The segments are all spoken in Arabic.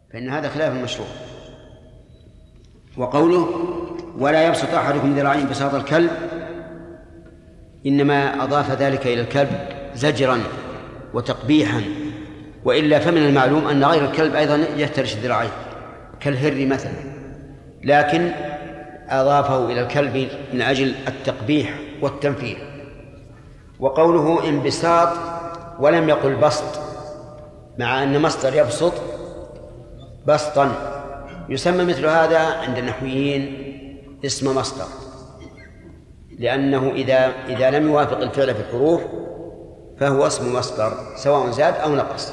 فإن هذا خلاف المشروع. وقوله ولا يبسط أحدكم ذراعين بساط الكلب إنما أضاف ذلك إلى الكلب زجرا وتقبيحا، وإلا فمن المعلوم أن غير الكلب أيضا يفترش الذراعين كالهر مثلا، لكن أضافه إلى الكلب من أجل التقبيح والتنفير. وقوله انبساط ولم يقل بسط، مع أن مصدر يبسط بسطا، يسمى مثل هذا عند النحويين اسم مصدر، لأنه إذا لم يوافق الفعل في الحروف فهو اسم مصدر سواء زاد أو نقص.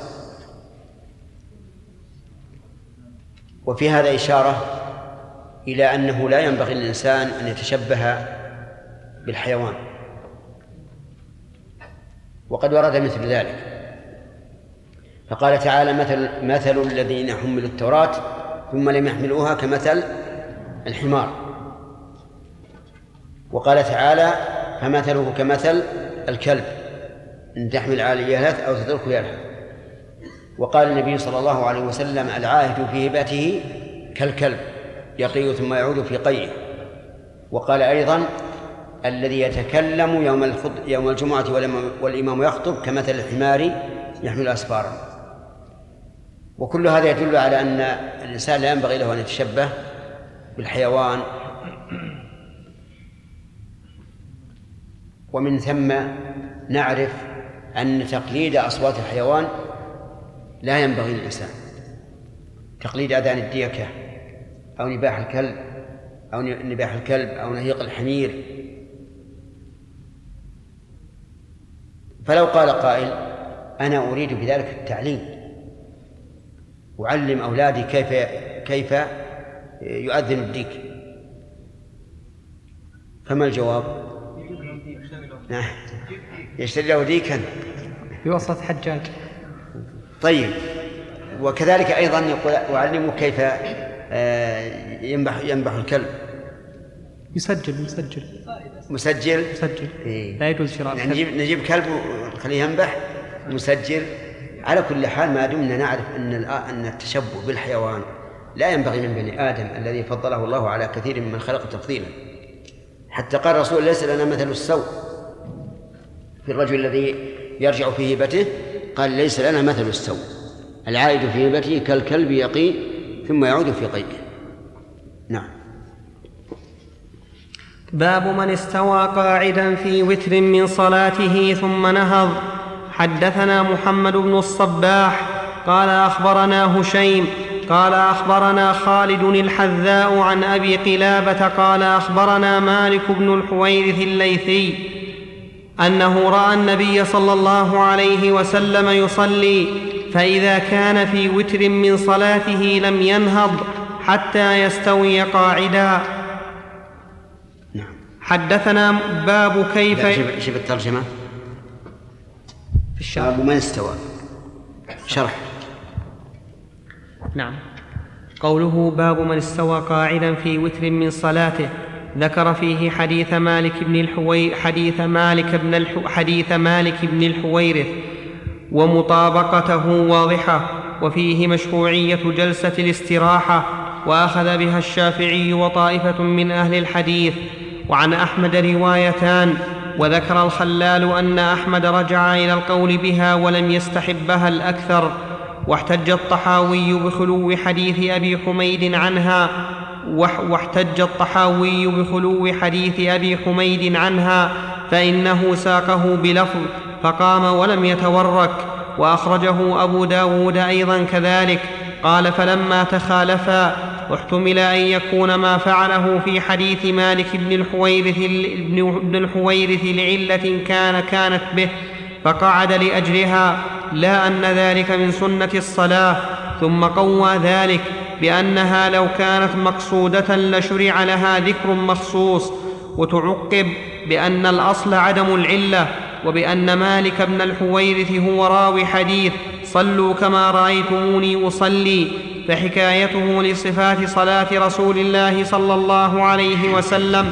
وفي هذا إشارة إلى أنه لا ينبغي للإنسان أن يتشبه بالحيوان، وقد ورد مثل ذلك، فقال تعالى مثل الذين حملوا التوراة ثم لم يحملوها كمثل الحمار، وقال تعالى فمثله كمثل الكلب إن تحمل عليه يلهث أو تتركه يلهث. وقال النبي صلى الله عليه وسلم العاهد في هبته كالكلب يقي ثم يعود في قيه. وقال أيضا الذي يتكلم يوم الجمعة والإمام يخطب كمثل الحمار يحمل أسفارا. وكل هذا يدل على أن الإنسان لا ينبغي له أن يتشبه بالحيوان، ومن ثم نعرف أن تقليد أصوات الحيوان لا ينبغي للإنسان، تقليد أذان الديكة أو نباح الكلب أو نهيق الحمير. فلو قال قائل أنا أريد بذلك التعليم، أعلم أولادي كيف يؤذن الديك، فما الجواب؟ يشتري له ديكا في وسط حجاج. طيب، وكذلك أيضا يقول أعلمه كيف ينبح الكلب. مسجل إيه؟ لا يجوز شراء يعني نجيب كلب ونخليه ينبح مسجل. على كل حال ما دمنا نعرف أن التشبه بالحيوان لا ينبغي من بني آدم الذي فضله الله على كثير من خلق تفضيلا، حتى قال الرسول ليس لنا مثل السوء في الرجل الذي يرجع في هبته، قال ليس لنا مثل السوء العائد في هبته كالكلب يقي ثم يعود في قيئه. نعم. باب من استوى قاعدا في وتر من صلاته ثم نهض. حدثنا محمد بن الصباح قال أخبرنا هشيم قال أخبرنا خالد الحذاء عن أبي قلابة قال أخبرنا مالك بن الحويرث الليثي أنه رأى النبي صلى الله عليه وسلم يصلي، فإذا كان في وتر من صلاته لم ينهض حتى يستوي قاعدا. حدثنا باب كيف شوف الترجمة في الشرح. باب من استوى شرح. نعم. قوله باب من استوى قاعدا في وتر من صلاته، ذكر فيه حديث مالك بن الحويرث ومطابقته واضحة، وفيه مشروعية جلسة الاستراحة، وأخذ بها الشافعي وطائفة من أهل الحديث. وعن أحمد روايتان، وذكر الخلال أن أحمد رجع إلى القول بها ولم يستحبها الأكثر. واحتج الطحاوي بخلو حديث أبي حميد عنها فإنه ساقه بلفظ فقام ولم يتورك. وأخرجه أبو داود أيضا كذلك. قال فلما تخالفا واحتمل أن يكون ما فعله في حديث مالك بن الحويرث لعلة كانت به فقعد لأجلها، لا أن ذلك من سنة الصلاة. ثم قوى ذلك بأنها لو كانت مقصودة لشرع لها ذكر مخصوص، وتعقب بأن الأصل عدم العلة، وبأن مالك بن الحويرث هو راوي حديث صلوا كما رأيتموني أصلي، فحكايته لصفات صلاة رسول الله صلى الله عليه وسلم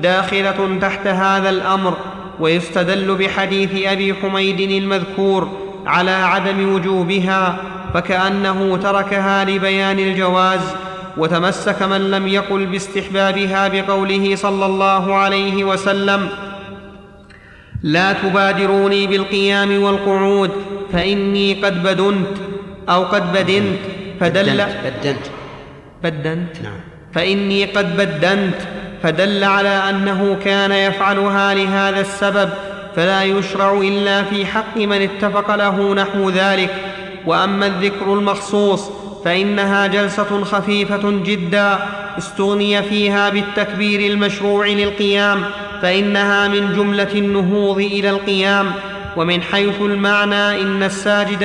داخلة تحت هذا الأمر. ويستدل بحديث أبي حميد المذكور على عدم وجوبها، فكأنه تركها لبيان الجواز. وتمسك من لم يقل باستحبابها بقوله صلى الله عليه وسلم: لا تبادروني بالقيام والقعود فإني قد بدنت أو قد بدنت، فإني قد بدنت، فدل على أنه كان يفعلها لهذا السبب، فلا يشرع إلا في حق من اتفق له نحو ذلك. وأما الذكر المخصوص فإنها جلسة خفيفة جدا استغني فيها بالتكبير المشروع للقيام، فإنها من جملة النهوض إلى القيام. ومن حيث المعنى إن الساجد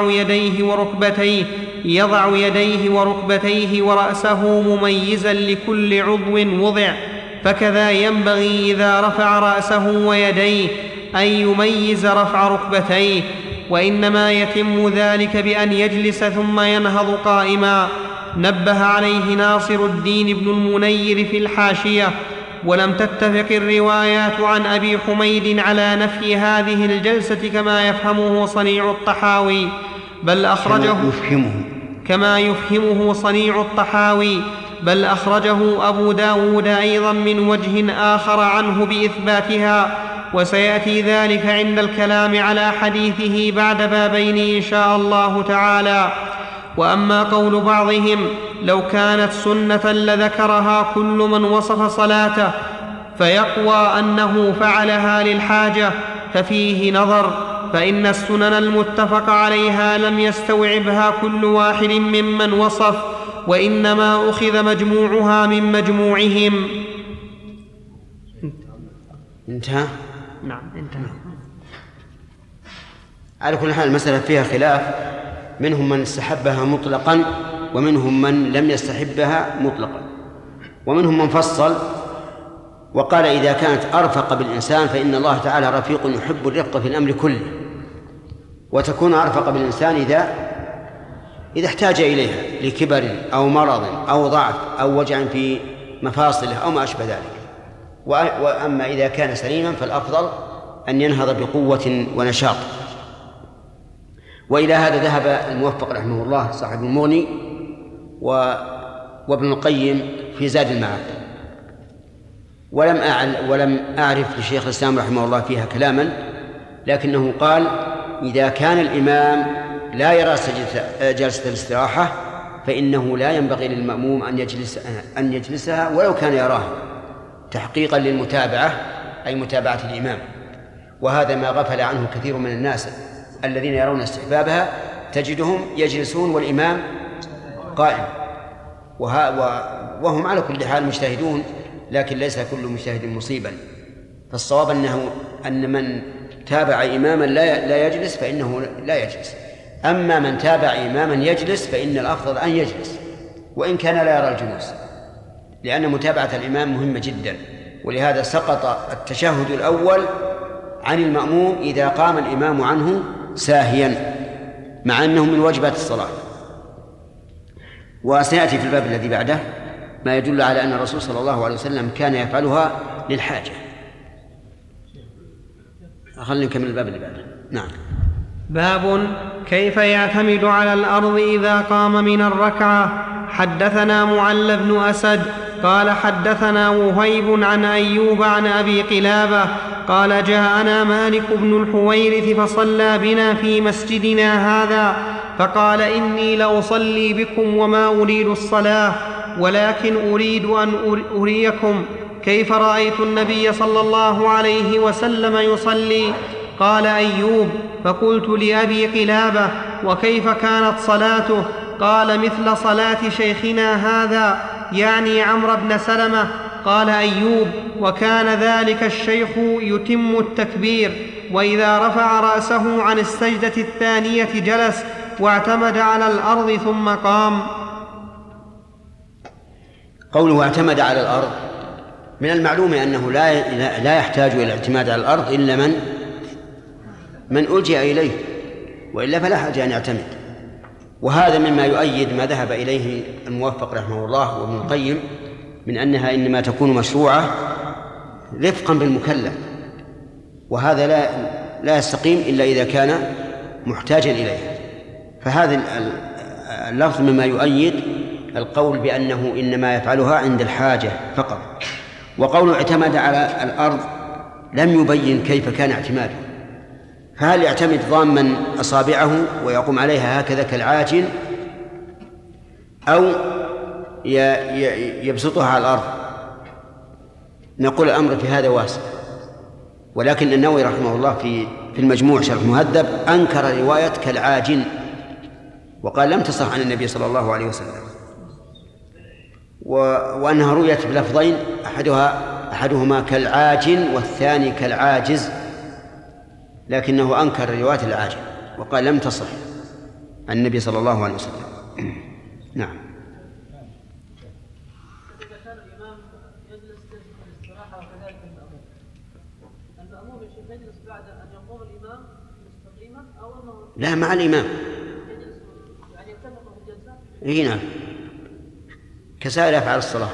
يضع يديه وركبتيه ورأسه مميزا لكل عضو وضع، فكذا ينبغي إذا رفع رأسه ويديه أن يميز رفع ركبتيه، وإنما يتم ذلك بأن يجلس ثم ينهض قائما. نبه عليه ناصر الدين بن المنير في الحاشية: ولم تتفق الروايات عن أبي حميد على نفي هذه الجلسة كما يفهمه صنيع الطحاوي، بل أخرجه أبو داود أيضا من وجه آخر عنه بإثباتها، وسيأتي ذلك عند الكلام على حديثه بعد بابين إن شاء الله تعالى. وأما قول بعضهم لو كانت سنة لذكرها كل من وصف صلاته فيقوى أنه فعلها للحاجة، ففيه نظر، فإن السنن المتفق عليها لم يستوعبها كل واحد ممن وصف، وإنما أخذ مجموعها من مجموعهم. انتهى؟ نعم انتهى. على كل حال المسألة فيها خلاف، منهم من استحبها مطلقا ومنهم من لم يستحبها مطلقا، ومنهم من فصل وقال إذا كانت أرفق بالإنسان فإن الله تعالى رفيق يحب الرفق في الأمر كله، وتكون أرفق بالإنسان إذا احتاج إليها لكبر أو مرض أو ضعف أو وجع في مفاصله أو ما أشبه ذلك. وأما إذا كان سليما فالأفضل أن ينهض بقوة ونشاط. وإلى هذا ذهب الموفق رحمه الله صاحب المغني وابن القيم في زاد المعاد، ولم أعرف لشيخ الإسلام رحمه الله فيها كلاما، لكنه قال إذا كان الإمام لا يرى جلسة الاستراحة فإنه لا ينبغي للمأموم أن يجلسها ولو كان يراها، تحقيقا للمتابعة أي متابعة الإمام. وهذا ما غفل عنه كثير من الناس الذين يرون استحبابها، تجدهم يجلسون والإمام قائم، وهم على كل حال مجتهدون، لكن ليس كل مجتهد مصيبا. فالصواب أن من تابع إماما لا يجلس فإنه لا يجلس، أما من تابع إماما يجلس فإن الأفضل أن يجلس وإن كان لا يرى الجلوس، لأن متابعة الإمام مهمة جدا. ولهذا سقط التشهد الأول عن المأموم إذا قام الإمام عنه ساهيا، مع أنه من واجبات الصلاة. وسيأتي في الباب الذي بعده ما يدل على أن الرسول صلى الله عليه وسلم كان يفعلها للحاجة. خلينا نكمل الباب اللي بعده. نعم. باب كيف يعتمد على الأرض إذا قام من الركعة. حدثنا معل بن أسد قال حدثنا وهيب عن أيوب عن أبي قلابة قال جاءنا مالك بن الحويرث فصلى بنا في مسجدنا هذا، فقال إني لأصلي بكم وما أريد الصلاة، ولكن أريد أن أريكم كيف رأيت النبي صلى الله عليه وسلم يصلي. قال أيوب: فقلت لأبي قلابة: وكيف كانت صلاته؟ قال: مثل صلاة شيخنا هذا، يعني عمرو بن سلمة. قال أيوب: وكان ذلك الشيخ يتم التكبير، وإذا رفع رأسه عن السجدة الثانية جلس واعتمد على الأرض ثم قام. قوله اعتمد على الأرض، من المعلوم أنه لا يحتاج إلى الاعتماد على الأرض إلا من ألجأ إليه، وإلا فلا حاجة أن يعتمد. وهذا مما يؤيد ما ذهب إليه الموفق رحمه الله وابن القيم من أنها إنما تكون مشروعة رفقا بالمكلف، وهذا لا يستقيم إلا إذا كان محتاجا إليها. فهذا اللفظ مما يؤيد القول بأنه إنما يفعلها عند الحاجة فقط. وقوله اعتمد على الأرض لم يبين كيف كان اعتماده، فهل يعتمد ضاما أصابعه ويقوم عليها هكذا كالعاجل، أو يبسطها على الأرض؟ نقول الأمر في هذا واسع، ولكن النووي رحمه الله في المجموع شرح المهذب أنكر رواية كالعاجل وقال لم تصح عن النبي صلى الله عليه وسلم، وأنها رويت بلفظين أحدهما كالعاجل والثاني كالعاجز، لكنه أنكر رواية العاجل وقال لم تصح عن النبي صلى الله عليه وسلم. نعم. إذا كان الإمام يجلس للاستراحة وكذلك المأموم يجلس بعد أن يقوم الإمام مستقيما أو أنه لا مع الإمام يجلس يعني يتفق في الجلسة؟ إيه نعم، كسائر أفعال الصلاة.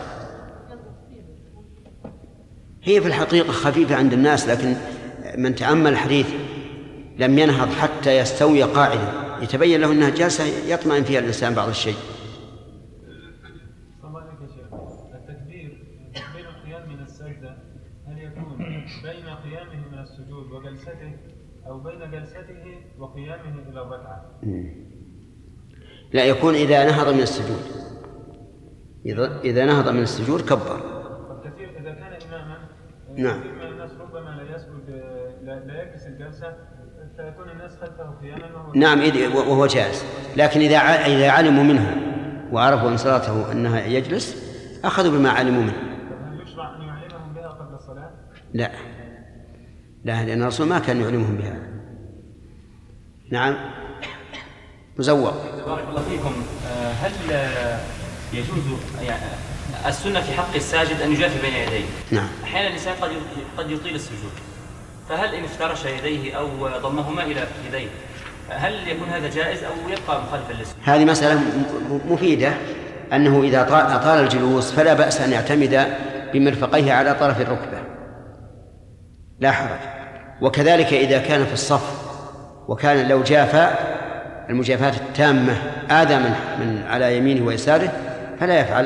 هي في الحقيقة خفيفة عند الناس، لكن من تأمل الحديث لم ينهض حتى يستوي قاعدا يتبين له أنها جالسة يطمئن فيها الإنسان بعض الشيء. صلى الله عليك يا شيخ، التكبير بين القيام من السجدة هل يكون بين قيامه من السجود وجلسته أو بين جلسته وقيامه إلى الركعة؟ لا، يكون إذا نهض من السجود، إذا نهض من السجود كبر. كثير إذا كان إماما نعم. كثير من الناس ربما لا يسجد لا يجلس الجلسة فيكون الناس خلفه قياما نعم وهو جالس، لكن إذا علموا منه وعرفوا من صلاته أنها يجلس أخذوا بما علموا منه. هل يشرع أن يعلمهم بها قبل الصلاة؟ لا، لأن الرسول ما كان يعلمهم بها. نعم. مزوق. بارك الله فيكم. هل يجوز يعني السنة في حق الساجد أن يجافي بين يديه؟ نعم. أحيانا الإنسان قد يطيل السجود، فهل إن افترش يديه أو ضمهما إلى يديه هل يكون هذا جائز أو يبقى مخالفا للسنة؟ هذه مسألة مفيدة، أنه إذا أطال الجلوس فلا بأس أن يعتمد بمرفقيه على طرف الركبة لا حرج. وكذلك إذا كان في الصف وكان لو جافى المجافاة التامة آذى من على يمينه ويساره فلا يفعل،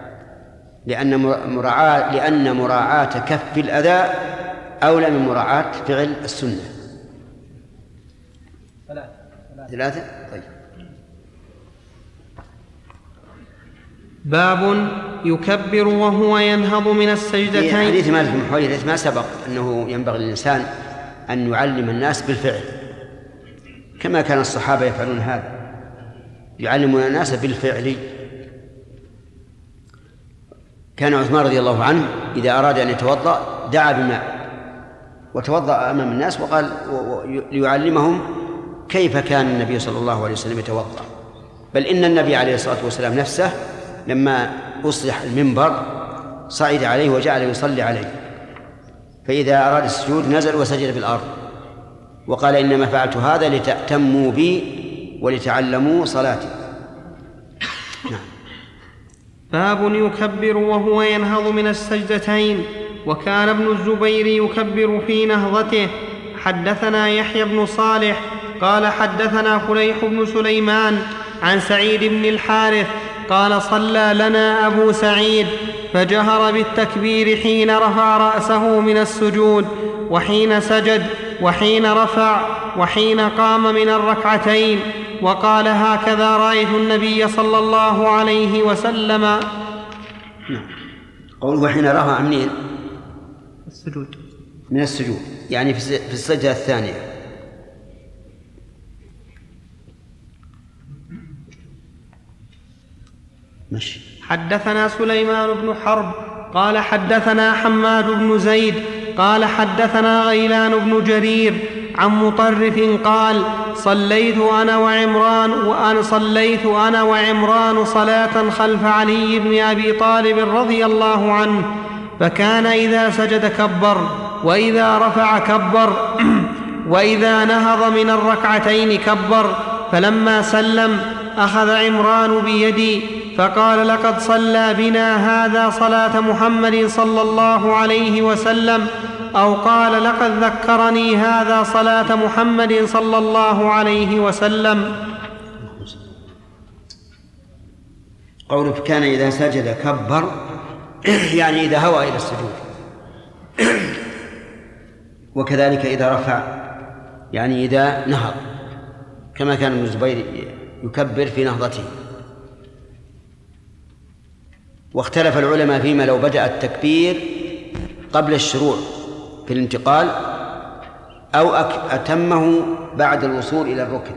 لأن مراعاة كف الأذى أولى من مراعاة فعل السنة. 3. طيب. باب يكبر وهو ينهض من السجدتين. في حديث مالك بن حويرث ما سبق أنه ينبغي للإنسان أن يعلم الناس بالفعل كما كان الصحابة يفعلون هذا، يعلمون الناس بالفعل. كان عثمان رضي الله عنه إذا أراد أن يتوضأ دعا بماء وتوضأ أمام الناس وقال ليعلمهم كيف كان النبي صلى الله عليه وسلم يتوضأ. بل إن النبي عليه الصلاة والسلام نفسه لما أصلح المنبر صعد عليه وجعل يصلي عليه، فإذا أراد السجود نزل وسجد في الأرض وقال إنما فعلت هذا لتأتموا بي ولتعلموا صلاتي. نعم. باب يكبر وهو ينهض من السجدتين. وكان ابن الزبير يكبر في نهضته. حدثنا يحيى بن صالح قال حدثنا فليح بن سليمان عن سعيد بن الحارث قال صلى لنا أبو سعيد فجهر بالتكبير حين رفع رأسه من السجود وحين سجد وحين رفع وحين قام من الركعتين، وقال هكذا رأيت النبي صلى الله عليه وسلم. قوله وحين رفع منين؟ السجود، من السجود، يعني في السجدة الثانية. ماشي. حدثنا سليمان بن حرب قال حدثنا حماد بن زيد قال حدثنا غيلان بن جرير عن مطرف قال صليت أنا وعمران صلاة خلف علي بن أبي طالب رضي الله عنه، فكان إذا سجد كبر وإذا رفع كبر وإذا نهض من الركعتين كبر. فلما سلم أخذ عمران بيدي فقال لقد صلى بنا هذا صلاة محمد صلى الله عليه وسلم أو قال لقد ذكرني هذا صلاة محمد صلى الله عليه وسلم. قوله كان إذا سجد كبر يعني إذا هوى إلى السجود، وكذلك إذا رفع يعني إذا نهض، كما كان ابن الزبير يكبر في نهضته. واختلف العلماء فيما لو بدأ التكبير قبل الشروع في الانتقال أو أتمه بعد الوصول إلى الركن.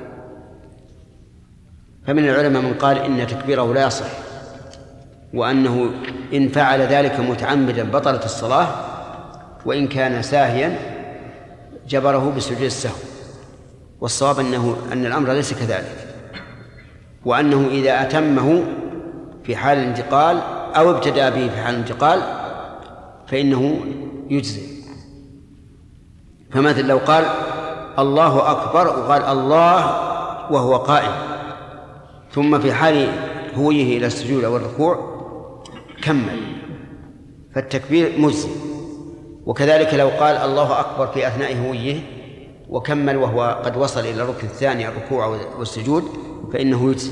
فمن العلماء من قال إن تكبيره لا يصح، وأنه إن فعل ذلك متعمدا بطلت الصلاة، وإن كان ساهيا جبره بسجود السهو. والصواب أن الأمر ليس كذلك، وأنه إذا أتمه في حال الانتقال أو ابتدأ به في حال الانتقال فإنه يجزئ. فمثل لو قال الله أكبر وقال الله وهو قائم، ثم في حال هويه إلى السجود أو الركوع كمل، فالتكبير مجزئ. وكذلك لو قال الله أكبر في أثناء هويه وكمل وهو قد وصل إلى الركن الثاني الركوع والسجود فإنه يجزئ.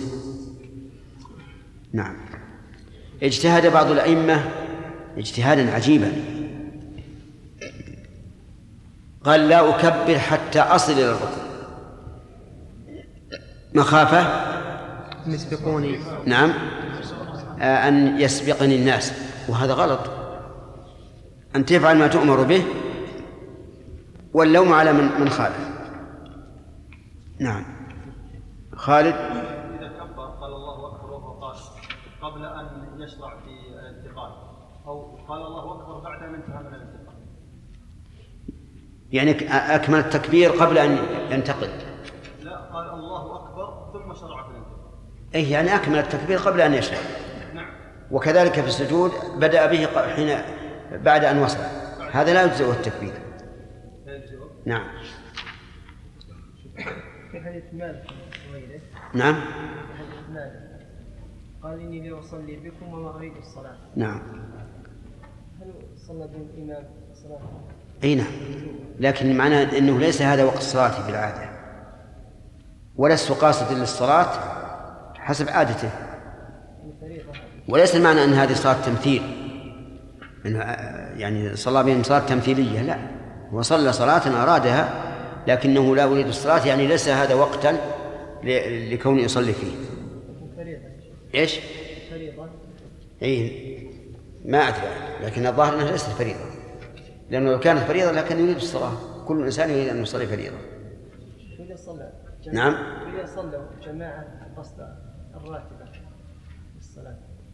نعم. اجتهد بعض الأئمة اجتهادا عجيبا، قال لا أكبر حتى أصل إلى الركن مخافة يسبقوني، نعم، أن يسبقني الناس، وهذا غلط. أن تفعل ما تؤمر به واللوم على من خالف. نعم. خالد. إذا كبر قال الله أكبر وهو قائم قبل أن يشرع في الانتقال، أو قال الله أكبر بعد أن انتهى من الانتقال، يعني أكمل التكبير قبل أن ينتقل. لا، قال الله أكبر ثم شرع في الانتقال. أي يعني أكمل التكبير قبل أن يشرع. نعم. وكذلك في السجود بدأ به حين بعد أن وصل، هذا لا يجزئه التكبير. نعم. في حديث مالك وغيره. نعم. حديث مالك قال إني لأصلي بكم وما أريد الصلاة. نعم. هل صلى بالإمام صلاة؟ أي نعم، لكن معناه أنه ليس هذا وقت صلاتي بالعادة، ولست قاصدا للصلاة حسب عادته، وليس المعنى أن هذه صلاة تمثيل، يعني صلى بهم صلاة تمثيلية، لا، هو صلى صلاة أرادها لكنه لا يريد الصلاة، يعني ليس هذا وقتا لكونه يصلي فيه. إيش؟ فريضة. إيه ما أدري، لكن الظاهر أنها ليست فريضة، لأنه لو كانت فريضة لكن يريد الصلاة، كل إنسان يريد أن يصلي فريضة. إذا صلى نعم. إذا صلوا جماعة قصد الراتبة الصلاة،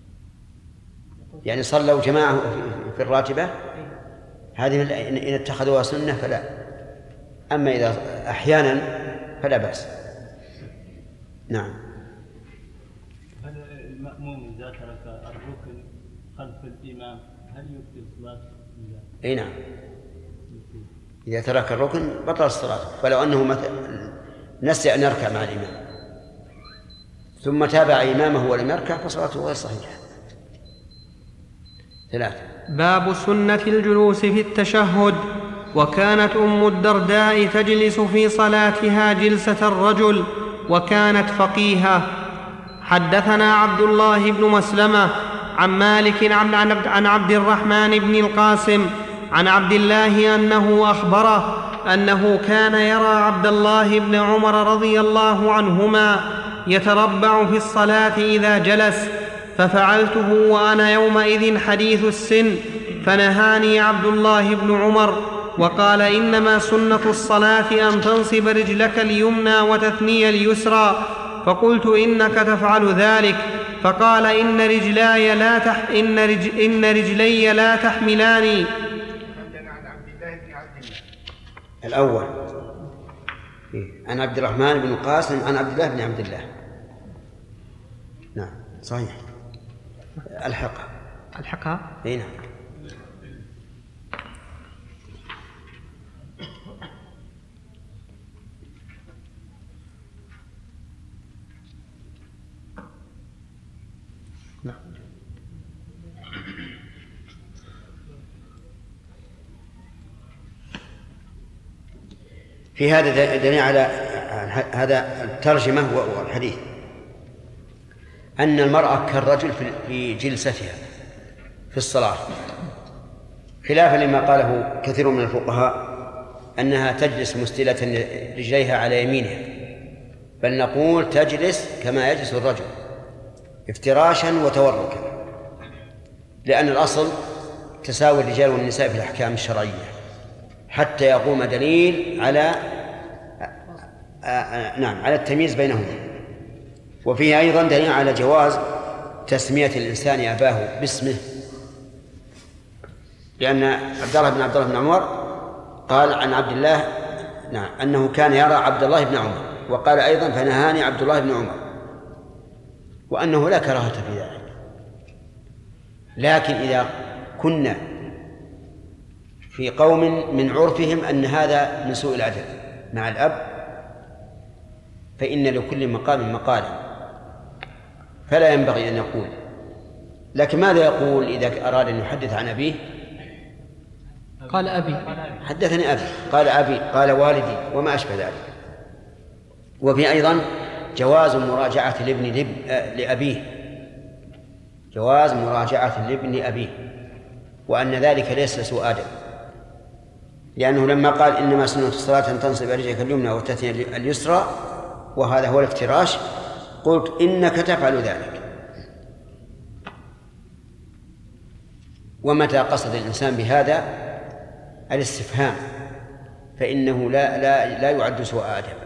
يعني صلوا جماعة في الراتبة، هذه إن اتخذوها سنة فلا، أما إذا أحيانا فلا بأس. نعم. هل المأموم إذا ترك الركن خلف الإمام هل يبطل صلاته؟ أي نعم، إذا ترك الركن بطل الصلاة، فلو أنه مثلا نسي أن يركع مع الإمام ثم تابع إمامه ولم يركع فصلاته غير صحيحة. 3. باب سنة الجلوس في التشهد. وكانت أم الدرداء تجلس في صلاتها جلسة الرجل، وكانت فقيهة. حدثنا عبد الله بن مسلمة عن مالك عن عبد الرحمن بن القاسم عن عبد الله أنه أخبره أنه كان يرى عبد الله بن عمر رضي الله عنهما يتربع في الصلاة إذا جلس، ففعلته وأنا يومئذ حديث السن، فنهاني عبد الله بن عمر وقال إنما سنة الصلاة أن تنصب رجلك اليمنى وتثني اليسرى، فقلت إنك تفعل ذلك، فقال إن رجلي لا تحملاني. الأول عن عبد الرحمن بن القاسم عن عبد الله بن عبد الله. نعم صحيح. الحقها. أي نعم. في هذا دليل على هذا الترجمة والحديث أن المرأة كالرجل في جلستها في الصلاة، خلافا لما قاله كثير من الفقهاء أنها تجلس مستلة رجليها على يمينها، بل نقول تجلس كما يجلس الرجل افتراشا وتوركا، لأن الأصل تساوي الرجال والنساء في الأحكام الشرعية حتى يقوم دليل على على التمييز بينهما. وفيه أيضا دليل على جواز تسمية الإنسان أباه باسمه، لأن عبد الله بن عمر قال عن عبد الله أنه كان يرى عبد الله بن عمر، وقال أيضا فنهاني عبد الله بن عمر، وأنه لا كراهة في ذلك. لكن إذا كنا في قوم من عرفهم أن هذا من سوء الأدب مع الأب، فإن لكل مقام مقالا، فلا ينبغي أن يقول. لكن ماذا يقول إذا أراد أن يحدث عن أبيه؟ قال أبي، حدثني أبي، قال أبي، قال والدي، وما أشبه ذلك. وفي أيضا جواز مراجعة الابن لأبيه، جواز مراجعة الابن أبيه، وأن ذلك ليس سوء أدب، لأنه لما قال إنما سنة الصلاة أن تنصب رجلك اليمنى وتثني اليسرى وهذا هو الافتراش، قلت إنك تفعل ذلك. ومتى قصد الإنسان بهذا الاستفهام فإنه لا يعد سوء أدب.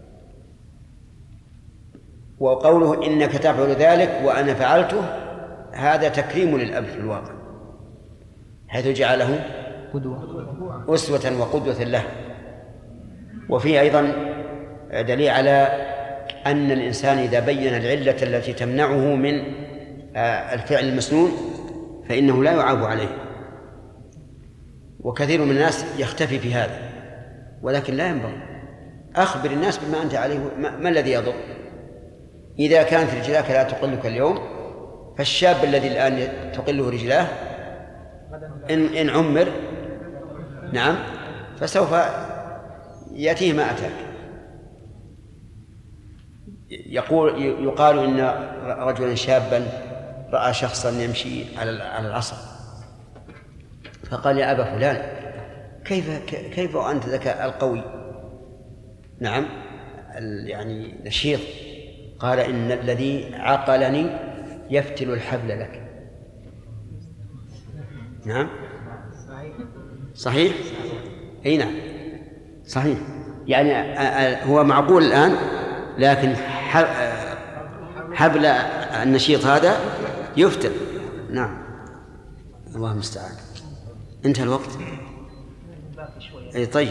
وقوله إنك تفعل ذلك وأنا فعلته هذا تكريم للأب في الواقع، حيث جعله أسوة وقدوة له. وفيه أيضا دليل على أن الإنسان إذا بين العلة التي تمنعه من الفعل المسنون فإنه لا يعاب عليه. وكثير من الناس يختفي في هذا، ولكن لا ينبغي. أخبر الناس بما أنت عليه، ما الذي يضر؟ إذا كانت رجلاك لا تقلك اليوم، فالشاب الذي الآن تقله رجلاه إن عمر فسوف يأتيه ما أتاك. يقال إن رجلا شابا رأى شخصا يمشي على العصا، فقال يا أبا فلان كيف وأنت ذاك القوي يعني نشيط؟ قال إن الذي عقلني يفتل الحبل لك. صحيح؟ أي نعم صحيح. يعني هو معقول الآن، لكن حبل النشيط هذا يفتل. نعم، الله المستعان. انتهى الوقت. أي طيب.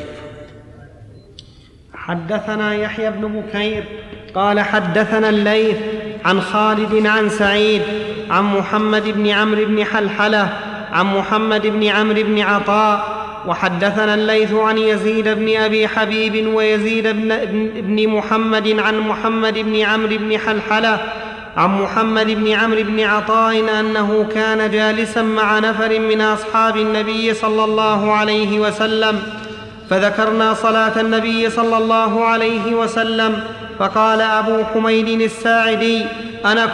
حدثنا يحيى بن بكير قال حدثنا الليث عن خالد عن سعيد عن محمد بن عمرو بن حلحلة عن محمد بن عمرو بن عطاء. وحدثنا الليث عن يزيد بن أبي حبيب ويزيد بن محمد عن محمد بن عمرو بن حلحلة عن محمد بن عمرو بن عطاء أنه كان جالسا مع نفر من أصحاب النبي صلى الله عليه وسلم، فذكرنا صلاة النبي صلى الله عليه وسلم، فقال أبو حميد الساعدي أنا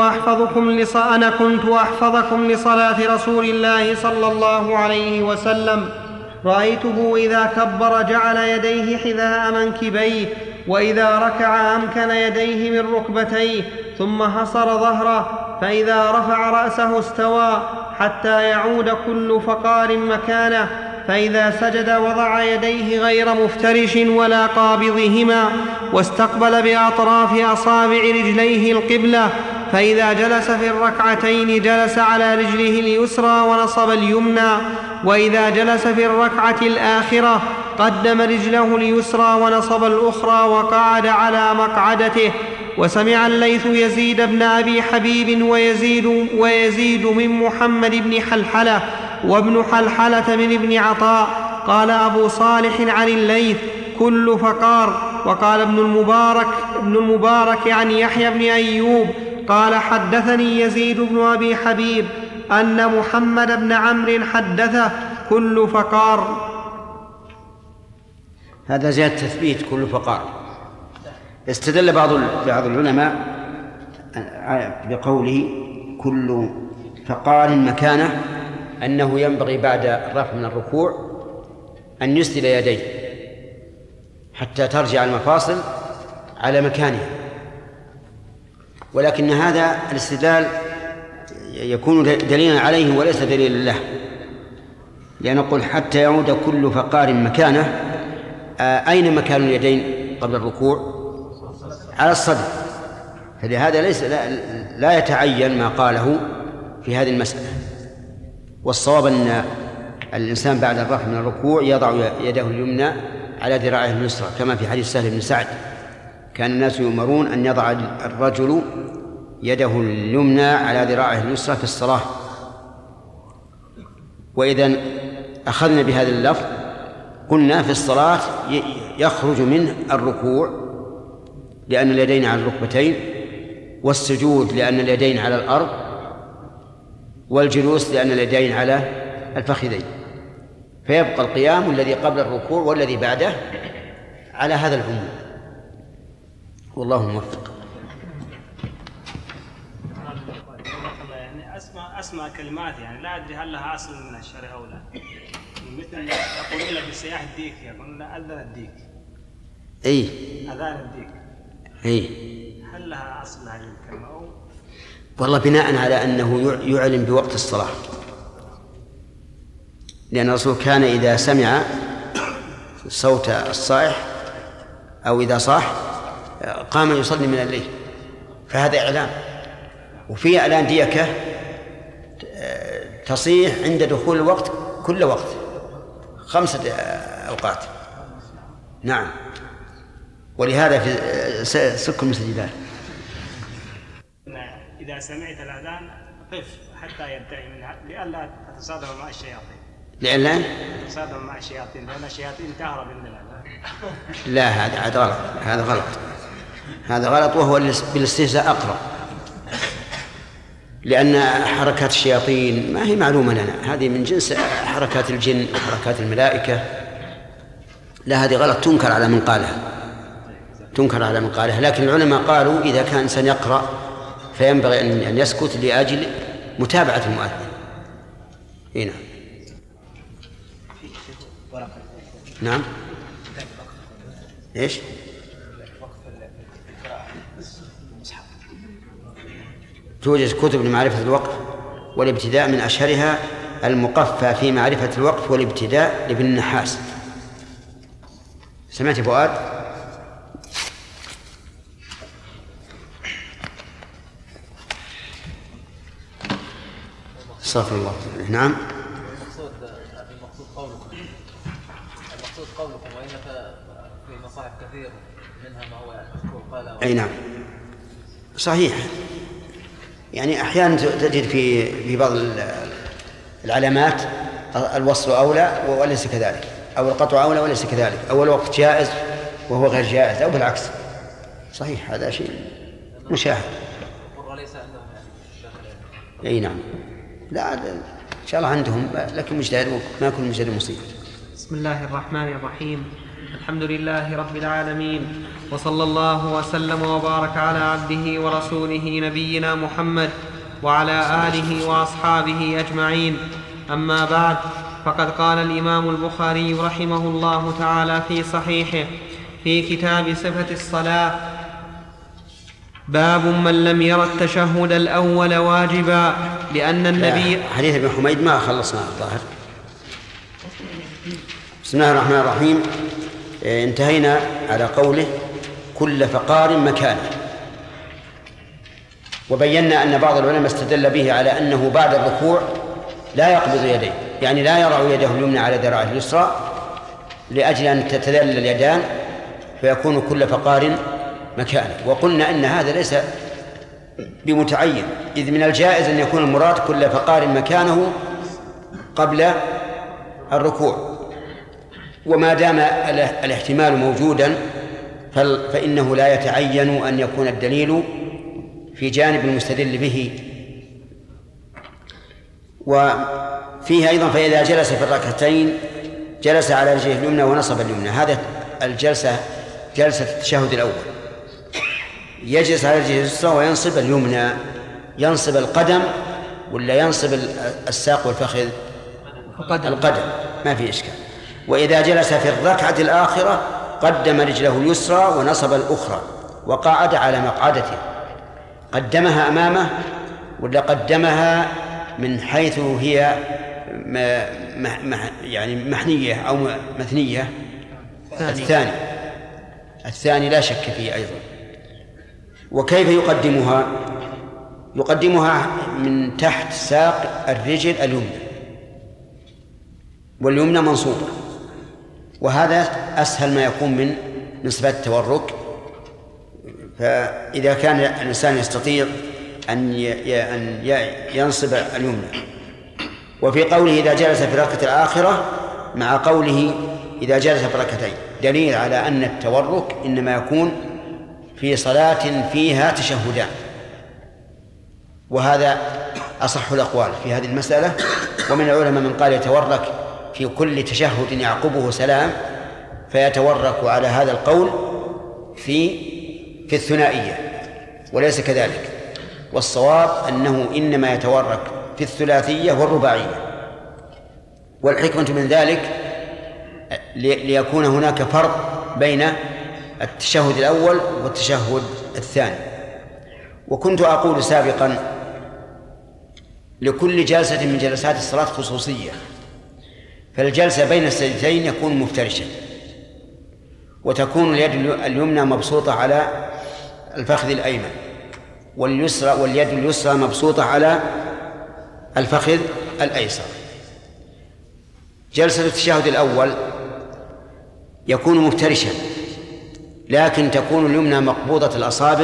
كنت أحفظكم لصلاة رسول الله صلى الله عليه وسلم، رأيته إذا كبر جعل يديه حذاء منكبيه، وإذا ركع أمكن يديه من ركبتيه، ثم حصر ظهره، فإذا رفع رأسه استوى حتى يعود كل فقار مكانه، فإذا سجد وضع يديه غير مفترش ولا قابضهما، واستقبل بأطراف أصابع رجليه القبلة، فإذا جلس في الركعتين جلس على رجله اليسرى ونصب اليمنى، وإذا جلس في الركعة الآخرة قدم رجله اليسرى ونصب الأخرى وقعد على مقعدته. وسمع الليث يزيد بن أبي حبيب ويزيد من محمد بن حلحلة، وابن حلحلة من ابن عطاء. قال أبو صالح عن الليث كل فقار. وقال ابن المبارك عن يحيى بن أيوب قال حدثني يزيد بن أبي حبيب أن محمد بن عمرو حدثه كل فقار. هذا زيادة تثبيت كل فقار. استدل بعض العلماء بقوله كل فقار مكانه أنه ينبغي بعد الرفع من الركوع أن يسدل يديه حتى ترجع المفاصل على مكانها، ولكن هذا الاستدلال يكون دليلا عليه وليس دليلا له، لأن نقول حتى يعود كل فقار مكانه. أين مكان اليدين قبل الركوع؟ على الصدر، فلهذا لا يتعين ما قاله في هذه المسألة. والصواب أن الإنسان بعد الرفع من الركوع يضع يده اليمنى على ذراعه اليسرى، كما في حديث سهل بن سعد كان الناس يؤمرون أن يضع الرجل يده اليمنى على ذراعه اليسرى في الصلاة. وإذا أخذنا بهذا اللفظ قلنا في الصلاة يخرج منه الركوع لأن اليدين على الركبتين، والسجود لأن اليدين على الأرض، والجلوس لأن اليدين على الفخذين، فيبقى القيام الذي قبل الركوع والذي بعده على هذا العموم. والله موفق. يعني أسمع كلمات يعني لا أدري هل لها أصل من الشرع أو لا، مثل يقولون لك بسياح الديك، يقولون أذن الديك. أي أذان الديك. أي هل لها أصل هذه الكلمة أو؟ والله بناء على أنه يعلن بوقت الصلاة، لأن الرسول كان إذا سمع صوت الصائح أو إذا صاح قام يصلي من الليل، فهذا إعلان. وفي إعلان ديكة تصيح عند دخول الوقت كل وقت 5 أوقات. نعم، ولهذا في سك المسجدات إذا سمعت الأذان قف حتى ينتهي منها لئلا تتصادم مع الشياطين. لئلا تتصادم مع الشياطين، لأن الشياطين تهرب من الأذان. لا، هذا غلط، هذا غلط، هذا غلط، وهو بالاستهزاء أقرب، لأن حركات الشياطين ما هي معلومة لنا، هذه من جنس حركات الجن وحركات الملائكة. لا، هذه غلط، تنكر على من قالها، لكن العلماء قالوا إذا كان إنسان يقرأ فينبغي أن يسكت لأجل متابعة المؤذن. هنا نعم. إيش؟ توجد كتب لمعرفة الوقف والابتداء، من أشهرها المقفى في معرفة الوقف والابتداء لابن النحاس. سمعت فؤاد؟ استغفر الله. نعم. المقصود قولكم وإن في مصاحف كثير منها ما هو مذكور قال. أي نعم صحيح، يعني أحيانا تجد في بعض العلامات الوصل أولى وليس كذلك، أو القطع أولى وليس كذلك، أو الوقت جائز وهو غير جائز، أو بالعكس. صحيح، هذا شيء مشاهد. أي نعم. لا، إن شاء الله عندهم، لكن مجتهد ما كل مجتهد مصيب. بسم الله الرحمن الرحيم. الحمد لله رب العالمين، وصلى الله وسلم وبارك على عبده ورسوله نبينا محمد وعلى آله وأصحابه أجمعين. أما بعد، فقد قال الإمام البخاري رحمه الله تعالى في صحيحه في كتاب صفة الصلاة: باب من لم ير التشهد الأول واجبا، لأن النبي. حديث ابن حميد ما خلصنا الظاهر. بسم الله الرحمن الرحيم. انتهينا على قوله كل فقار مكانه، وبينا أن بعض العلماء استدل به على أنه بعد الركوع لا يقبض يديه، يعني لا يضع يده اليمنى على ذراعه اليسرى لأجل أن تتذلل اليدان فيكون كل فقار مكانه. وقلنا أن هذا ليس بمتعين، إذ من الجائز أن يكون المراد كل فقار مكانه قبل الركوع، وما دام الاحتمال موجودا فإنه لا يتعين أن يكون الدليل في جانب المستدل به. وفيه أيضا: فإذا جلس في الركعتين جلس على رجله اليمنى ونصب اليمنى. هذا الجلسة جلسة التشهد الأول يجلس على رجله اليسرى وينصب اليمنى، ينصب القدم ولا ينصب الساق والفخذ؟ القدم، ما في إشكال. وإذا جلس في الركعة الآخرة قدم رجله اليسرى ونصب الأخرى وقعد على مقعدته. قدمها أمامه ولا قدمها من حيث هي يعني محنية أو مثنية؟ الثاني لا شك فيه أيضا. وكيف يقدمها؟ يقدمها من تحت ساق الرجل اليمنى، واليمنى منصوبة، وهذا أسهل ما يكون من صفات التورك. فإذا كان الإنسان يستطيع أن ينصب اليمنى. وفي قوله إذا جلس في الركعة الآخرة مع قوله إذا جلس في ركعتين دليل على أن التورك إنما يكون في صلاة فيها تشهدان، وهذا أصح الأقوال في هذه المسألة. ومن العلماء من قال يتورك في كل تشهد يعقبه سلام، فيتورك على هذا القول في الثنائية وليس كذلك. والصواب أنه إنما يتورك في الثلاثية والرباعية. والحكمة من ذلك ليكون هناك فرق بين التشهد الأول والتشهد الثاني. وكنت أقول سابقا لكل جلسة من جلسات الصلاة خصوصية، فالجلسة بين السجدتين يكون مفترشا، وتكون اليد اليمنى مبسوطة على الفخذ الأيمن، واليد اليسرى مبسوطة على الفخذ الأيسر. جلسة التشهد الأول يكون مفترشا، لكن تكون اليمنى مقبوضة الأصابع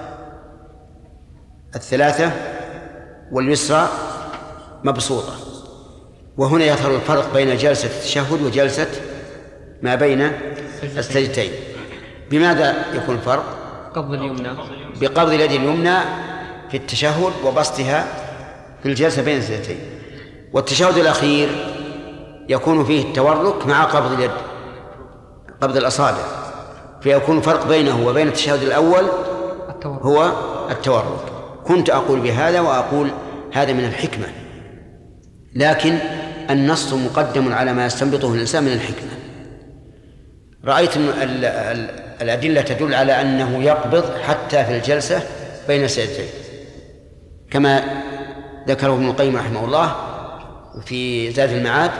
الثلاثة واليسرى مبسوطة. وهنا يظهر الفرق بين جلسة التشهد وجلسة ما بين السجدتين. بماذا يكون الفرق؟ قبض اليمنى، بقبض اليد اليمنى في التشهد وبسطها في الجلسة بين السجدتين. والتشهد الأخير يكون فيه التورك مع قبض اليد، قبض الأصابع، فيكون فرق بينه وبين التشهد الأول هو التورك. كنت أقول بهذا وأقول هذا من الحكمة، لكن النص مقدم على ما يستنبطه الإنسان من الحكمة. رأيت الأدلة تدل على أنه يقبض حتى في الجلسة بين السجدتين، كما ذكره ابن القيم رحمه الله في زاد المعاد.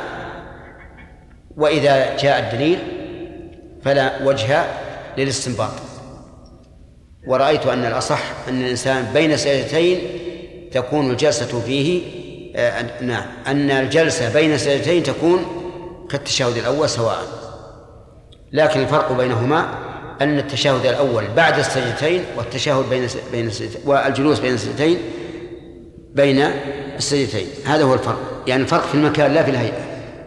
وإذا جاء الدليل فلا وجه للاستنباط. ورأيت أن الأصح أن الإنسان بين السجدتين تكون الجلسة فيه أن الجلسة بين السجدتين تكون كالتشهد الأول سواء، لكن الفرق بينهما أن التشهد الأول بعد السجدتين والتشهد بين السجدتين والجلوس بين السجدتين بين السجدتين، هذا هو الفرق، يعني الفرق في المكان لا في الهيئة.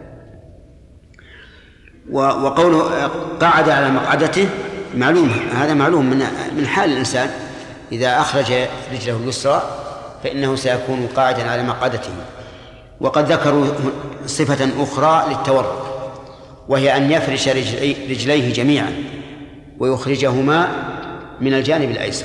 وقوله قعد على مقعدته معلوم، هذا معلوم من حال الإنسان إذا أخرج رجله اليسرى فإنه سيكون قاعدا على مقعدته. وقد ذكروا صفة أخرى للتورك، وهي أن يفرش رجليه جميعا ويخرجهما من الجانب الأيسر،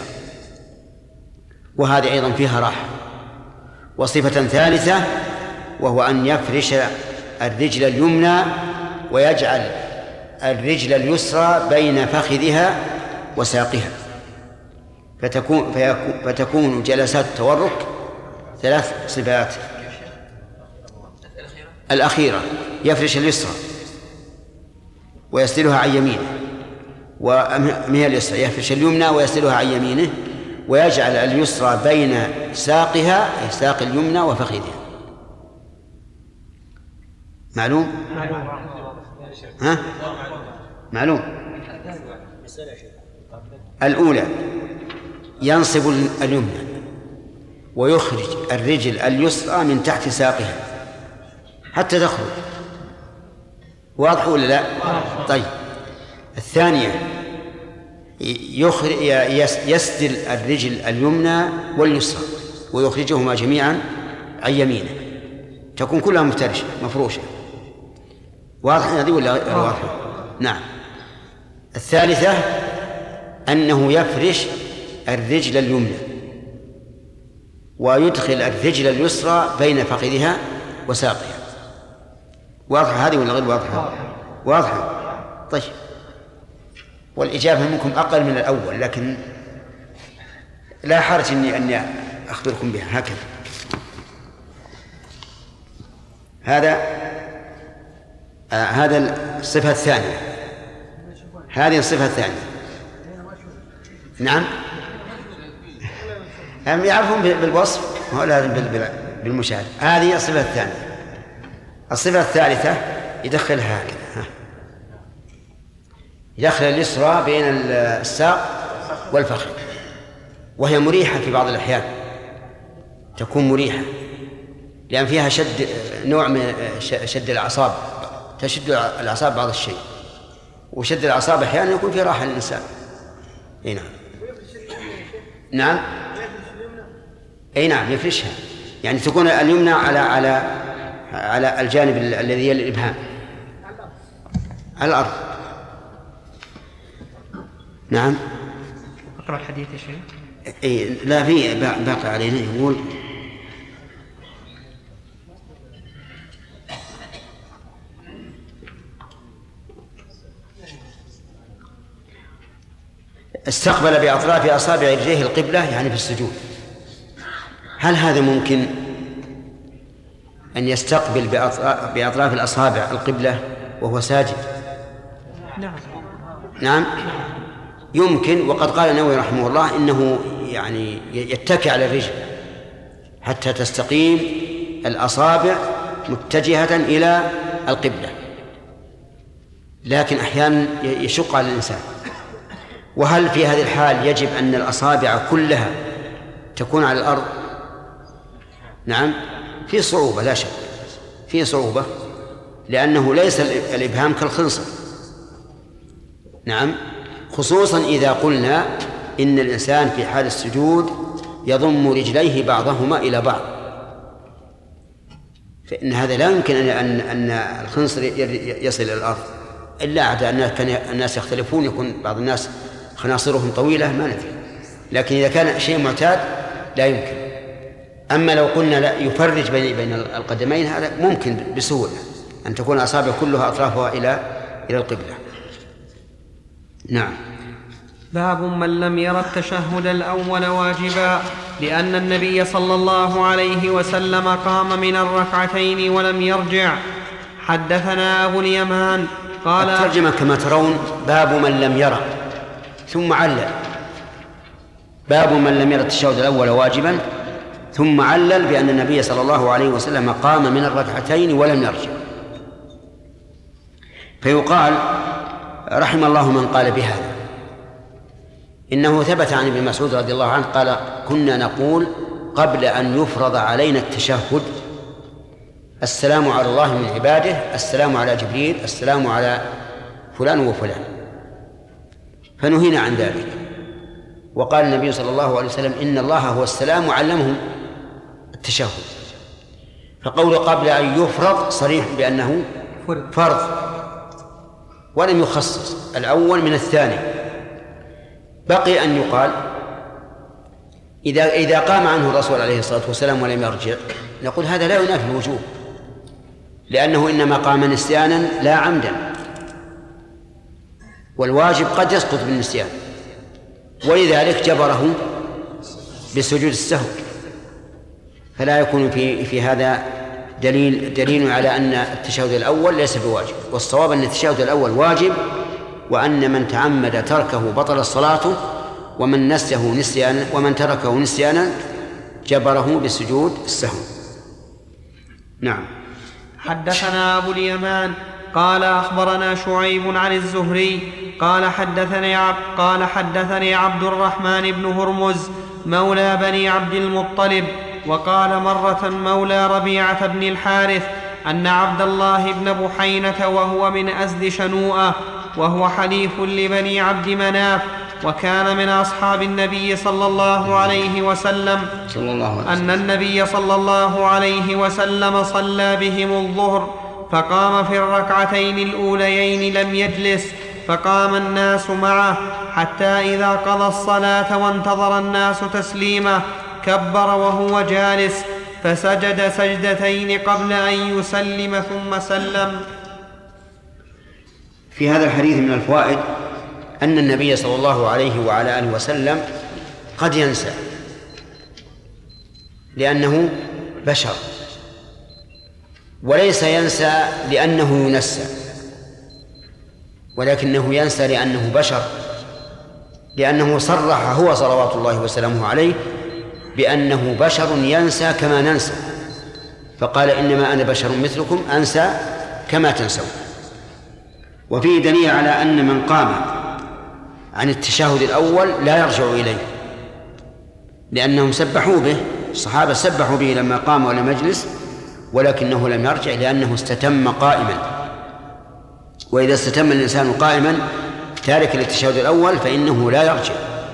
وهذه أيضا فيها راحة. وصفة ثالثة وهو أن يفرش الرجل اليمنى ويجعل الرجل اليسرى بين فخذها وساقها، فتكون جلسات التورك ثلاث صفات. الأخيرة يفرش اليسرى ويسدلها عن يمينه، وهي اليسرى يفرش اليمنى ويسدلها عن يمينه، ويجعل اليسرى بين ساقها أي ساق اليمنى وفخذها. معلوم؟ ها؟ معلوم. الأولى ينصب اليمنى ويخرج الرجل اليسرى من تحت ساقها حتى تخرج. واضح ولا لا؟ طيب. الثانية يسدل الرجل اليمنى واليسرى ويخرجهما جميعا عن يمينه، تكون كلها مفترشة مفروشة. واضح هذه ولا واضح؟ نعم. الثالثة أنه يفرش الرجل اليمنى ويدخل الرجل اليسرى بين فخذها وساقها. واضحة هذه ولا غير واضحة؟ واضحة. طيب، والإجابة منكم أقل من الأول، لكن لا حرج أني أخبركم بها. هكذا هذا الصفة الثانية. هذه الصفة الثانية. نعم، هم يعرفون بالوصف ولا بالمشاهدة. هذه الصفة الثانية. الصفة الثالثة يدخلها هكذا، يدخل اليسرى بين الساق والفخذ، وهي مريحة في بعض الأحيان، تكون مريحة لأن فيها نوع من شد الأعصاب، تشد الأعصاب بعض الشيء، وشد الأعصاب أحيانا يكون في راحة للإنسان. أي نعم. نعم، أي نعم يفرشها، يعني تكون اليمنى على الجانب الذي يلي الإبهام على الأرض. نعم. اقرأ الحديث يا شيخ. إيه لا، في باقي علينا. يقول استقبل بأطراف أصابع رجليه القبلة، يعني في السجود. هل هذا ممكن أن يستقبل بأطراف الأصابع القبلة وهو ساجد؟ نعم يمكن. وقد قال النووي رحمه الله إنه يعني يتكئ على الرجل حتى تستقيم الأصابع متجهة إلى القبلة، لكن أحيانا يشق على الإنسان. وهل في هذه الحال يجب أن الأصابع كلها تكون على الأرض؟ نعم، في صعوبة لا شك، في صعوبة، لأنه ليس الإبهام كالخنصر. نعم، خصوصا إذا قلنا إن الإنسان في حال السجود يضم رجليه بعضهما إلى بعض، فإن هذا لا يمكن أن الخنصر يصل إلى الأرض، إلا عدا أن الناس يختلفون، يكون بعض الناس خناصرهم طويلة ما ندري، لكن إذا كان شيء معتاد لا يمكن. أما لو قلنا لا يفرج بين القدمين، هذا ممكن بسهولة أن تكون أصابع كلها أطرافها إلى القبلة. نعم. باب من لم ير التشهد الأول واجبا، لأن النبي صلى الله عليه وسلم قام من الركعتين ولم يرجع. حدثنا أبو اليمان قال الترجمة كما ترون باب من لم يرى ثم علل، باب من لم ير التشهد الأول واجبا ثم علل بأن النبي صلى الله عليه وسلم قام من الركعتين ولم يرجع. فيقال رحم الله من قال بهذا. إنه ثبت عن ابن مسعود رضي الله عنه قال كنا نقول قبل أن يفرض علينا التشهد السلام على الله من عباده، السلام على جبريل، السلام على فلان وفلان، فنهينا عن ذلك. وقال النبي صلى الله عليه وسلم إن الله هو السلام وعلمه التشهد، فقول قبل أن يفرض صريح بأنه فرض، ولم يخصص الأول من الثاني. بقي أن يقال إذا قام عنه الرسول عليه الصلاة والسلام ولم يرجع، نقول هذا لا ينافي الوجوب، لأنه إنما قام نسيانا لا عمدا، والواجب قد يسقط بالنسيان، ولذلك جبره بسجود السهو. فلا يكون في هذا دليل على أن التشهد الأول ليس بواجب، والصواب أن التشهد الأول واجب، وأن من تعمد تركه بطل الصلاة، ومن تركه نسيانا جبره بسجود السهو. نعم. حدثنا أبو اليمان قال أخبرنا شعيب عن الزهري قال حدثني عبد الرحمن بن هرمز مولى بني عبد المطلب، وقال مرة مولى ربيعة بن الحارث أن عبد الله بن بحينة وهو من أزد شنوءة وهو حليف لبني عبد مناف وكان من أصحاب النبي صلى الله عليه وسلم أن النبي صلى الله عليه وسلم صلى بهم الظهر، فقام في الركعتين الأوليين لم يجلس، فقام الناس معه حتى إذا قضى الصلاة وانتظر الناس تسليمه كبر وهو جالس فسجد سجدتين قبل أن يسلم ثم سلم. في هذا الحديث من الفوائد أن النبي صلى الله عليه وعلى آله وسلم قد ينسى لأنه بشر، وليس ينسى لأنه ينسى، ولكنه ينسى لأنه بشر، لأنه صرح هو صلوات الله وسلامه عليه بأنه بشر ينسى كما ننسى، فقال إنما أنا بشر مثلكم أنسى كما تنسون. وفيه دليل على أن من قام عن التشهد الأول لا يرجع إليه، لأنهم سبحوا به، الصحابة سبحوا به لما قام ولم يجلس، ولكنه لم يرجع لأنه استتم قائما. وإذا استتم الإنسان قائما تارك التشهد الأول فإنه لا يرجع،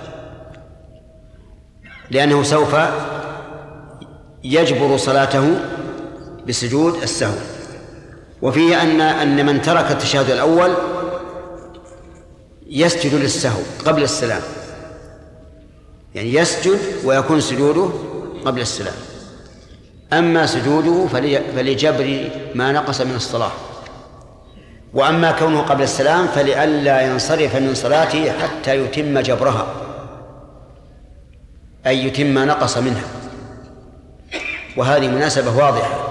لأنه سوف يجبر صلاته بسجود السهو. وفيه أن من ترك التشهد الأول يسجد للسهو قبل السلام، يعني يسجد ويكون سجوده قبل السلام. أما سجوده فلجبر ما نقص من الصلاة، وأما كونه قبل السلام فلئلا ينصرف من صلاته حتى يتم جبرها، أي يتم ما نقص منها، وهذه مناسبة واضحة.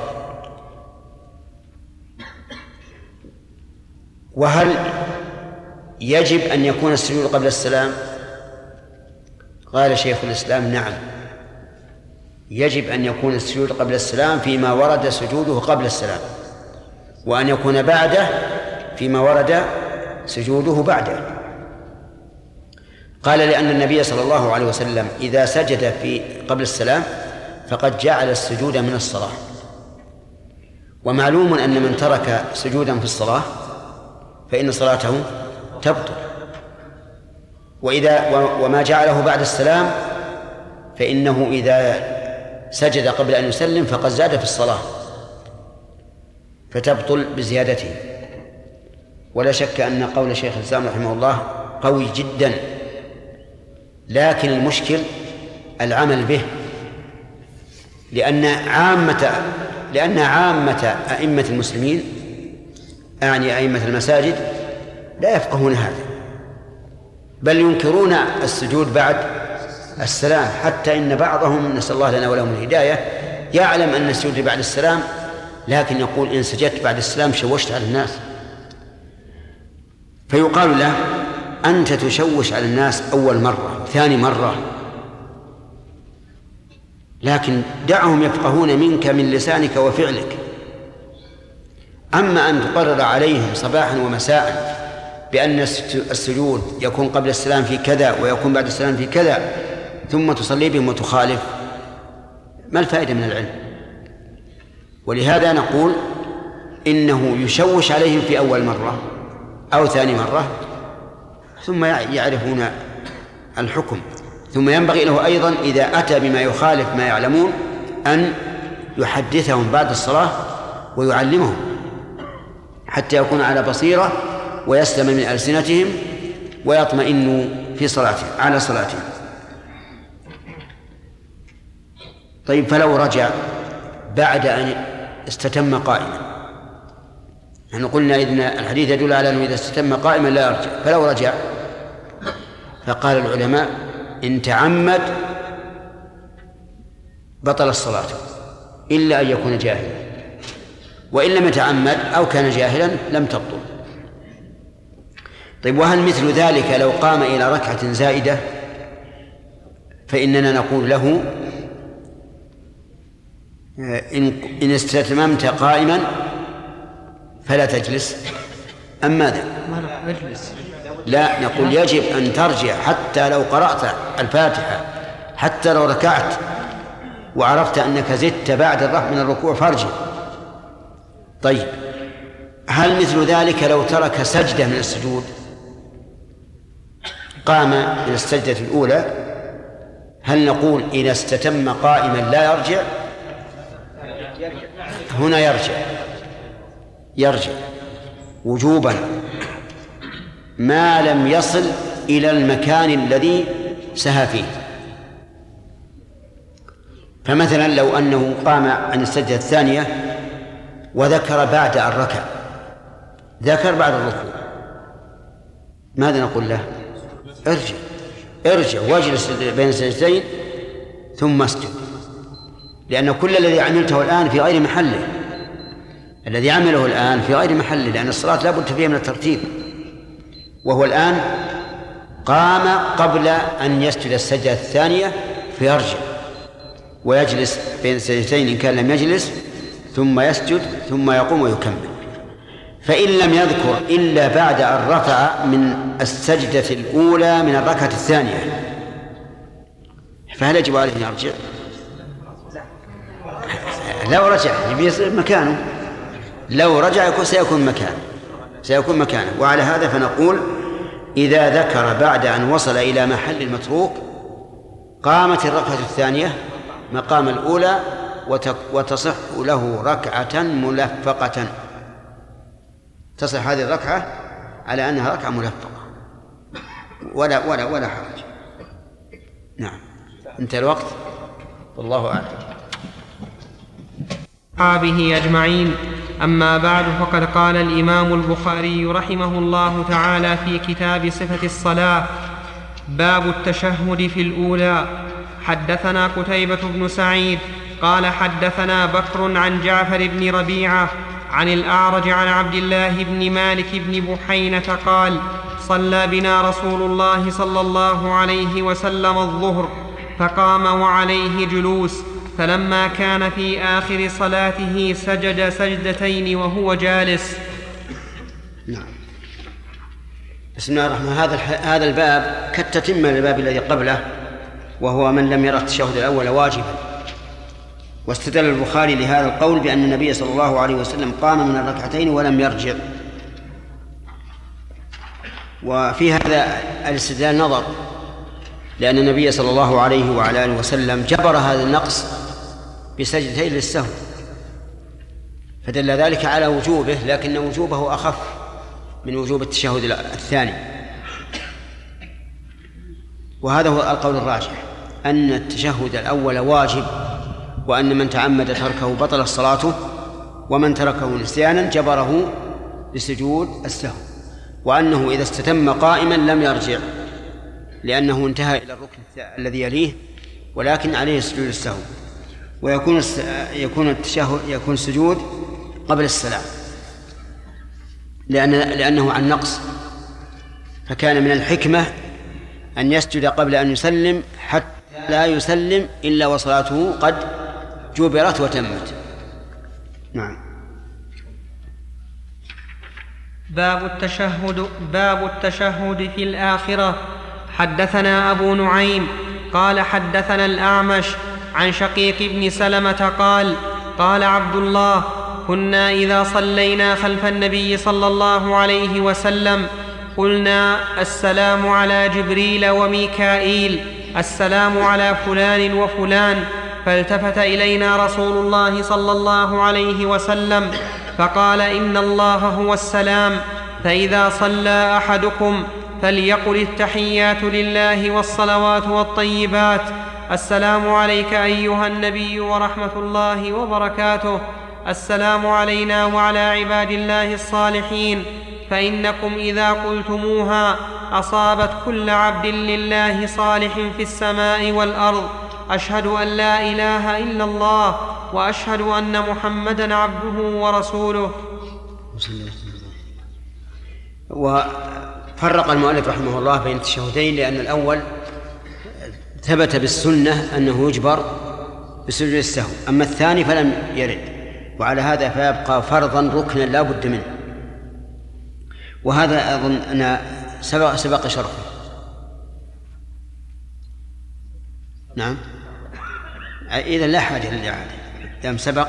وهل يجب أن يكون السجود قبل السلام؟ قال شيخ الإسلام نعم، يجب أن يكون السجود قبل السلام فيما ورد سجوده قبل السلام، وأن يكون بعده فيما ورد سجوده بعده. قال لأن النبي صلى الله عليه وسلم إذا سجد قبل السلام فقد جعل السجود من الصلاة، ومعلوم أن من ترك سجودا في الصلاة فإن صلاته تبطل، وما جعله بعد السلام فإنه إذا سجد قبل أن يسلم فقد زاد في الصلاة فتبطل بزيادته. ولا شك أن قول شيخ الإسلام رحمه الله قوي جدا، لكن المشكل العمل به، لأن عامة أئمة المسلمين، أعني أئمة المساجد، لا يفقهون هذا، بل ينكرون السجود بعد السلام، حتى إن بعضهم نسأل الله لنا ولهم الهداية يعلم أن السجود بعد السلام، لكن يقول إن سجدت بعد السلام شوشت على الناس، فيقال له أنت تشوش على الناس أول مرة ثاني مرة، لكن دعهم يفقهون منك من لسانك وفعلك. أما أن تقرر عليهم صباحا ومساء بأن السجود يكون قبل السلام في كذا ويكون بعد السلام في كذا ثم تصلي بهم وتخالف، ما الفائدة من العلم؟ ولهذا نقول إنه يشوش عليهم في أول مرة أو ثاني مرة ثم يعرفون الحكم، ثم ينبغي له أيضا إذا أتى بما يخالف ما يعلمون أن يحدثهم بعد الصلاة ويعلمهم حتى يكون على بصيرة ويسلم من ألسنتهم ويطمئنوا في صلاتهم على صلاتهم. طيب، فلو رجع بعد أن استتم قائما، نحن قلنا إن الحديث يدل على أنه إذا استتم قائما لا يرجع، فلو رجع، فقال العلماء إن تعمد بطل الصلاة إلا أن يكون جاهلا، وإن لم يتعمد أو كان جاهلا لم تبطل. طيب، وهل مثل ذلك لو قام إلى ركعة زائدة؟ فإننا نقول له إن استتممت قائما فلا تجلس. أم ماذا؟ لا، نقول يجب أن ترجع حتى لو قرأت الفاتحة، حتى لو ركعت وعرفت أنك زدت بعد الرفع من الركوع فارجع. طيب، هل مثل ذلك لو ترك سجدة من السجود، قام إلى السجدة الأولى، هل نقول إذا استتم قائما لا يرجع؟ هنا يرجع وجوبا، ما لم يصل إلى المكان الذي سهى فيه. فمثلا لو أنه قام عن السجدة الثانية وذكر بعد أن ركع، ذكر بعد الركوع، ماذا نقول له؟ ارجع واجلس بين السجدتين ثم اسجد، لأن كل الذي عملته الآن في غير محله، الذي عمله الآن في غير محله، لأن الصلاة لا بد فيها من الترتيب. وهو الآن قام قبل أن يسجد السجدة الثانية فيرجع ويجلس بين السجدتين إن كان لم يجلس، ثم يسجد ثم يقوم ويكمل. فإن لم يذكر إلا بعد أن رفع من السجدة الأولى من الركعة الثانية، فهل يجب عليه أن يرجع؟ لو رجع يصير مكانه، لو رجع سيكون مكانه. وعلى هذا فنقول إذا ذكر بعد أن وصل إلى محل المتروك قامت الركعة الثانية مقام الأولى وتصح له ركعة ملفقة، تصح هذه الركعة على أنها ركعة ملفقة ولا حرج. نعم، انتهى الوقت، والله أعلم. أصحابه أجمعين. أما بعد، فقد قال الإمام البخاري رحمه الله تعالى في كتاب صفة الصلاة: باب التشهد في الأولى. حدثنا قتيبة بن سعيد قال حدثنا بكر عن جعفر بن ربيعة عن الأعرج عن عبد الله بن مالك بن بحينة قال: صلى بنا رسول الله صلى الله عليه وسلم الظهر، فقام وعليه جلوس، فلما كان في آخر صلاته سجد سجدتين وهو جالس. نعم. بسم الله الرحمن الرحيم. هذا الباب كالتتمة للباب الذي قبله، وهو من لم يرى التشهد الأول واجبا. واستدل البخاري لهذا القول بأن النبي صلى الله عليه وسلم قام من الركعتين ولم يرجع. وفي هذا الاستدلال نظر، لأن النبي صلى الله عليه وعلى آله وسلم جبر هذا النقص بسجدتين للسهو، فدل ذلك على وجوبه، لكن وجوبه أخف من وجوب التشهد الثاني. وهذا هو القول الراجح، أن التشهد الأول واجب، وأن من تعمد تركه بطل صلاته، ومن تركه نسيانا جبره لسجود السهو، وأنه إذا استتم قائما لم يرجع لأنه انتهى إلى الركن الذي يليه، ولكن عليه سجود السهو، ويكون التشهد يكون السجود قبل السلام لأنه عن نقص، فكان من الحكمة أن يسجد قبل أن يسلم حتى لا يسلم إلا وصلاته قد جبرت وتمت. نعم. باب التشهد في الآخرة. حدثنا أبو نعيم قال حدثنا الأعمش عن شقيق بن سلمة قال: قال عبد الله: كنا إذا صلينا خلف النبي صلى الله عليه وسلم قلنا: السلام على جبريل وميكائيل، السلام على فلان وفلان. فالتفت إلينا رسول الله صلى الله عليه وسلم فقال: إن الله هو السلام، فإذا صلى أحدكم فليقل التحيات لله والصلوات والطيبات، السلام عليك أيها النبي ورحمة الله وبركاته، السلام علينا وعلى عباد الله الصالحين، فإنكم إذا قلتموها أصابت كل عبد لله صالح في السماء والأرض. أشهد أن لا إله إلا الله وأشهد أن محمدًا عبده ورسوله. وفرق المؤلف رحمه الله بين التشهدين، لأن الأول ثبت بالسنة أنه يجبر بسجود السهو، أما الثاني فلم يرد، وعلى هذا فيبقى فرضا ركنا لا بد منه. وهذا أظن أن سبق شرحه. نعم، إذا لا حاجة للإعادة دام سبق.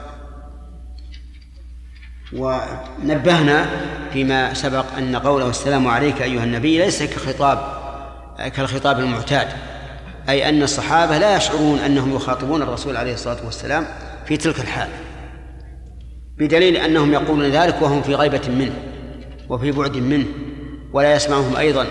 ونبهنا فيما سبق أن قوله السلام عليك أيها النبي ليس كالخطاب المعتاد، أي أن الصحابة لا يشعرون أنهم يخاطبون الرسول عليه الصلاة والسلام في تلك الحال، بدليل أنهم يقولون ذلك وهم في غيبة منه وفي بعد منه ولا يسمعهم أيضا.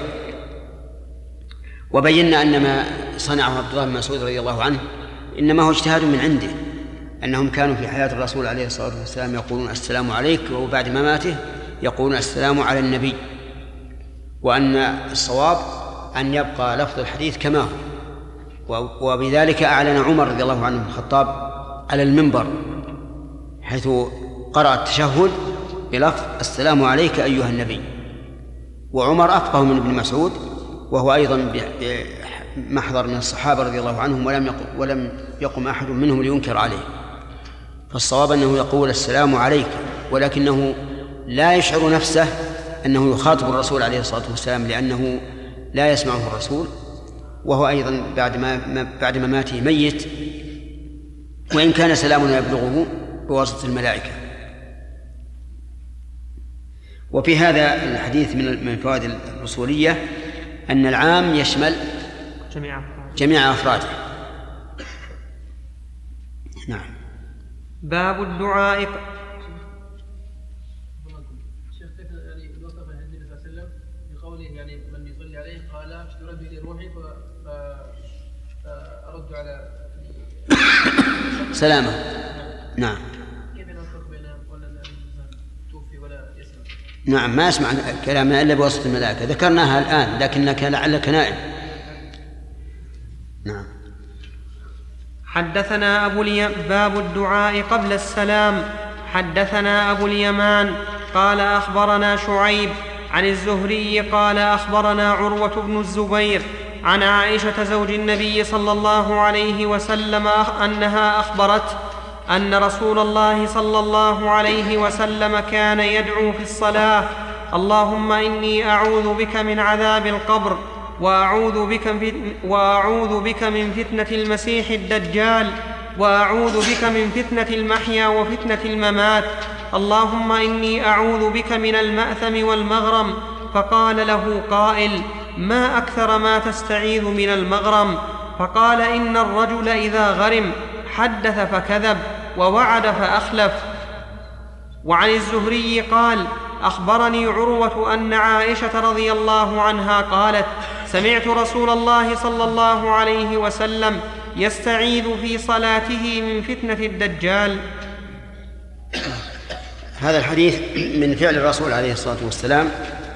وبينا أن ما صنعه عبد الله بن مسعود رضي الله عنه إنما هو اجتهاد من عنده، أنهم كانوا في حياة الرسول عليه الصلاة والسلام يقولون السلام عليك، وبعد مماته يقولون السلام على النبي، وأن الصواب أن يبقى لفظ الحديث كما هو. وبذلك أعلن عمر رضي الله عنه الخطاب على المنبر حيث قرأ التشهد بلفظ السلام عليك أيها النبي. وعمر أفقه من ابن مسعود، وهو أيضا محضر من الصحابة رضي الله عنهم، ولم يقم أحد منهم لينكر عليه. فالصواب أنه يقول السلام عليك، ولكنه لا يشعر نفسه أنه يخاطب الرسول عليه الصلاة والسلام، لأنه لا يسمعه الرسول، وهو أيضا بعد مماته ميت، وإن كان سلامنا يبلغه بواسطة الملائكة. وفي هذا الحديث من الفوائد الأصولية أن العام يشمل جميع أفراده. نعم. باب الدعاء. شيخ كيف يعني الوصف النبي صلى الله عليه وسلم بقوله يعني من يصلي عليه قال يرد لي روحي فأرد على سلامه. نعم. كيف نوفق بين ولا توفي ولا يسمع؟ نعم، ما يسمع كلامنا إلا بواسطة الملائكة، ذكرناها الآن لكنك لعلك نائم. نعم. حدثنا باب الدعاء قبل السلام. حدثنا أبو اليمان قال أخبرنا شعيب عن الزهري قال أخبرنا عروة بن الزبير عن عائشة زوج النبي صلى الله عليه وسلم أنها أخبرت أن رسول الله صلى الله عليه وسلم كان يدعو في الصلاة: اللهم إني أعوذ بك من عذاب القبر، وأعوذ بك من فتنة المسيح الدجال، وأعوذ بك من فتنة المحيا وفتنة الممات، اللهم إني أعوذ بك من المأثم والمغرم. فقال له قائل: ما أكثر ما تستعيذ من المغرم؟ فقال: إن الرجل إذا غرم حدث فكذب ووعد فأخلف. وعن الزهري قال: أخبرني عروة أن عائشة رضي الله عنها قالت: سمعت رسول الله صلى الله عليه وسلم يستعيذ في صلاته من فتنة الدجال. هذا الحديث من فعل الرسول عليه الصلاة والسلام.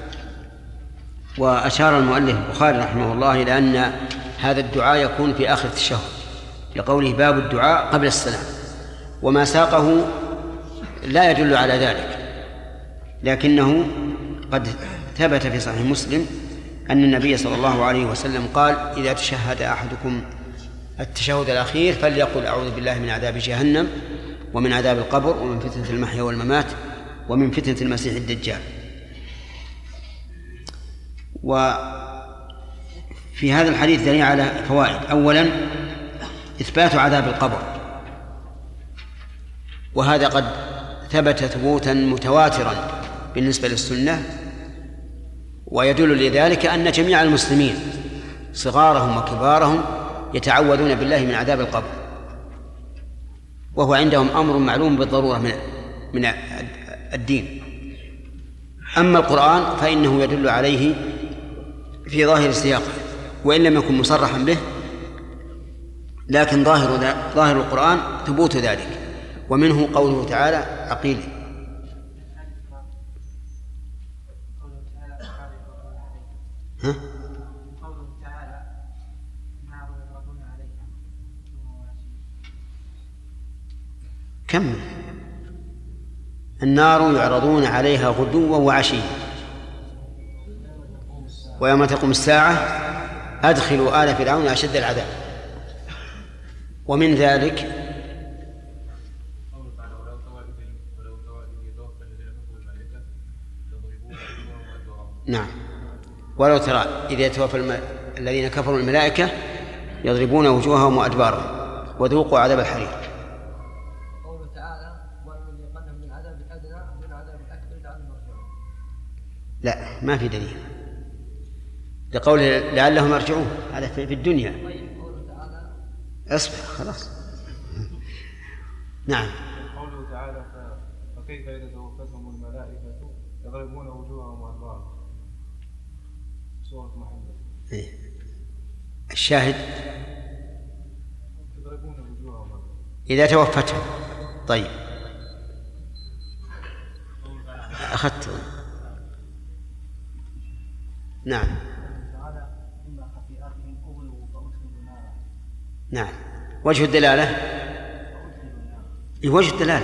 وأشار المؤلف البخاري رحمه الله إلى أن هذا الدعاء يكون في آخر التشهد، لقوله باب الدعاء قبل السلام، وما ساقه لا يدل على ذلك، لكنه قد ثبت في صحيح مسلم أن النبي صلى الله عليه وسلم قال: إذا تشهد أحدكم التشهد الأخير فليقل أعوذ بالله من عذاب جهنم ومن عذاب القبر ومن فتنة المحيا والممات ومن فتنة المسيح الدجال. وفي هذا الحديث دليل على فوائد. أولا إثبات عذاب القبر، وهذا قد ثبت ثبوتا متواترا بالنسبة للسنة، ويدل لذلك أن جميع المسلمين صغارهم وكبارهم يتعوذون بالله من عذاب القبر، وهو عندهم أمر معلوم بالضرورة من الدين. أما القرآن فإنه يدل عليه في ظاهر سياقه، وإن لم يكن مصرحا به، لكن ظاهر القرآن ثبوت ذلك، ومنه قوله تعالى: عقيل. كم النار يعرضون عليها غدوا وعشيا ويوم تقوم الساعة أدخلوا آل فرعون أشد العذاب. ومن ذلك نعم: ولو ترى إذا يتوفى الذين كفروا الملائكة يضربون وجوههم وأدبارهم وذوقوا عذاب الحريق. قوله تعالى: ولنذيقنهم من العذاب الأدنى من العذاب الأكبر لعلهم يرجعون. لا، ما في دليل لقوله لعلهم يرجعون، هذا في الدنيا. قوله تعالى: اصبر خلاص. نعم. قوله تعالى: فكيف إذا توفتهم الملائكة يضربون وجوههم وأدبارهم. سورة محمد. الشاهد إذا توفتهم. طيب أخذت. نعم نعم. وجه الدلالة وجه الدلالة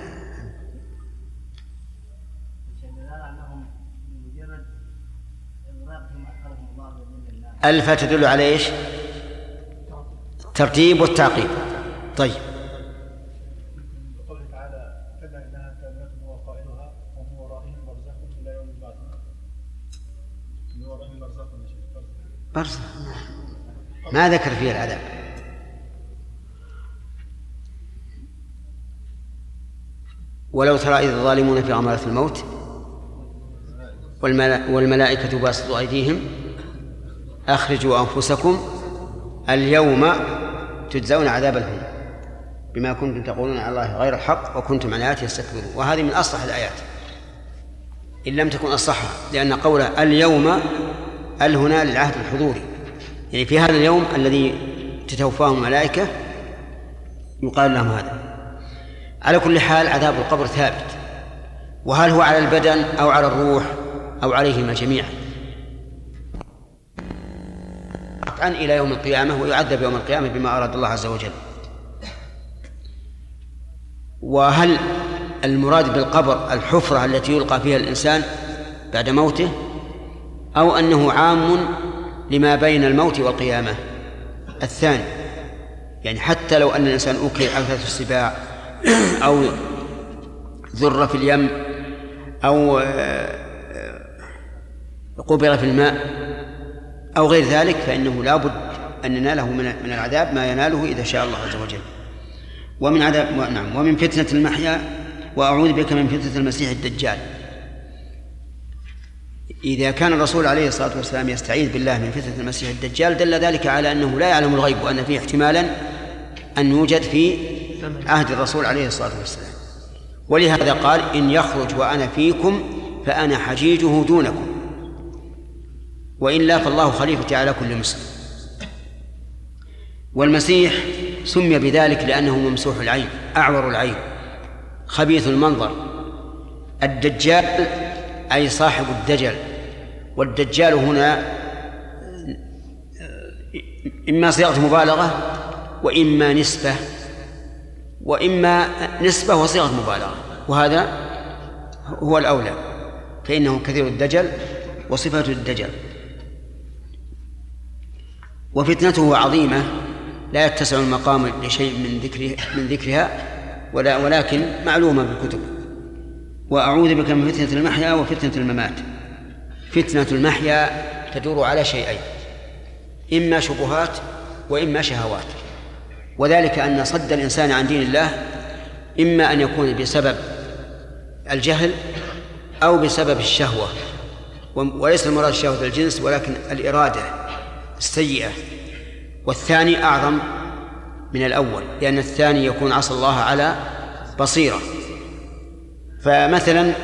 ألف تدل على إيش؟ الترتيب والتعقيب. طيب قوله تعالى كلا إنها كلمة هو قائلها ومن ورائهم برزخ إلى يوم البعث. من ورائهم برزخ ما ذكر فيه العذاب. ولو ترى إذ الظالمون في غمرات الموت والملائكة باسطوا أيديهم أخرجوا أنفسكم اليوم تجزون عذاب الهون بما كنتم تقولون على الله غير الحق وكنتم عن آياته تستكبرون. وهذه من أصلح الآيات إن لم تكن أصحها، لأن قوله اليوم هنا للعهد الحضوري، يعني في هذا اليوم الذي تتوفاهم الملائكة يقال لهم هذا. على كل حال عذاب القبر ثابت، وهل هو على البدن أو على الروح أو عليهما جميعا قطعا إلى يوم القيامة، ويعذب يوم القيامة بما أراد الله عز وجل. وهل المراد بالقبر الحفرة التي يلقى فيها الإنسان بعد موته، أو أنه عام لما بين الموت والقيامة؟ الثاني، يعني حتى لو أن الإنسان أكل أكلة السباع أو ذر في اليم أو قبر في الماء أو غير ذلك، فإنه لا بد أن نناله من العذاب ما يناله إذا شاء الله عز وجل. ومن عذاب نعم. ومن فتنة المحيا وأعوذ بك من فتنة المسيح الدجال. إذا كان الرسول عليه الصلاة والسلام يستعيذ بالله من فتنة المسيح الدجال دل ذلك على أنه لا يعلم الغيب، وأن فيه احتمالا أن يوجد في عهد الرسول عليه الصلاة والسلام. ولهذا قال إن يخرج وأنا فيكم فأنا حجيجه دونكم، وإلا فالله خليفتي على كل مسلم. والمسيح سمي بذلك لأنه ممسوح العين أعور العين خبيث المنظر. الدجال أي صاحب الدجل، والدجال هنا إما صيغة مبالغة وإما نسبة، وإما نسبة وصيغة مبالغة، وهذا هو الأولى، فإنه كثير الدجل وصفته الدجل. وفتنته عظيمة لا يتسع المقام لشيء من ذكرها ولكن معلومة بالكتب. وأعوذ بك من فتنة المحيا وفتنة الممات. فتنة المحيا تدور على شيئين، إما شبهات وإما شهوات، وذلك أن صد الإنسان عن دين الله إما أن يكون بسبب الجهل أو بسبب الشهوة، وليس المراد شهوة الجنس ولكن الإرادة السيئة، والثاني أعظم من الأول، لأن الثاني يكون عصى الله على بصيرة. فمثلا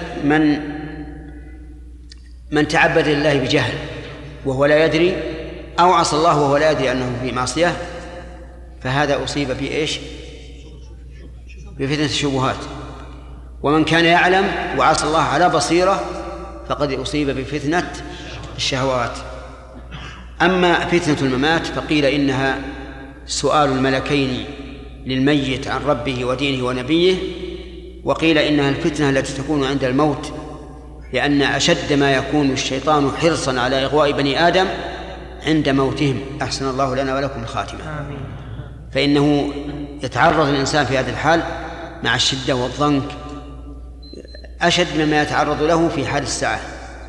من تعبد لله بجهل وهو لا يدري، أو عصى الله وهو لا يدري أنه في معصية، فهذا أصيب بإيش؟ بفتنة الشبهات. ومن كان يعلم وعصى الله على بصيرة فقد أصيب بفتنة الشهوات. أما فتنة الممات فقيل إنها سؤال الملكين للميت عن ربه ودينه ونبيه، وقيل إنها الفتنة التي تكون عند الموت، لأن أشد ما يكون الشيطان حرصا على إغواء بني آدم عند موتهم. أحسن الله لنا ولكم الخاتمة. فإنه يتعرض الإنسان في هذا الحال مع الشدة والضنك أشد مما يتعرض له في حال الساعة.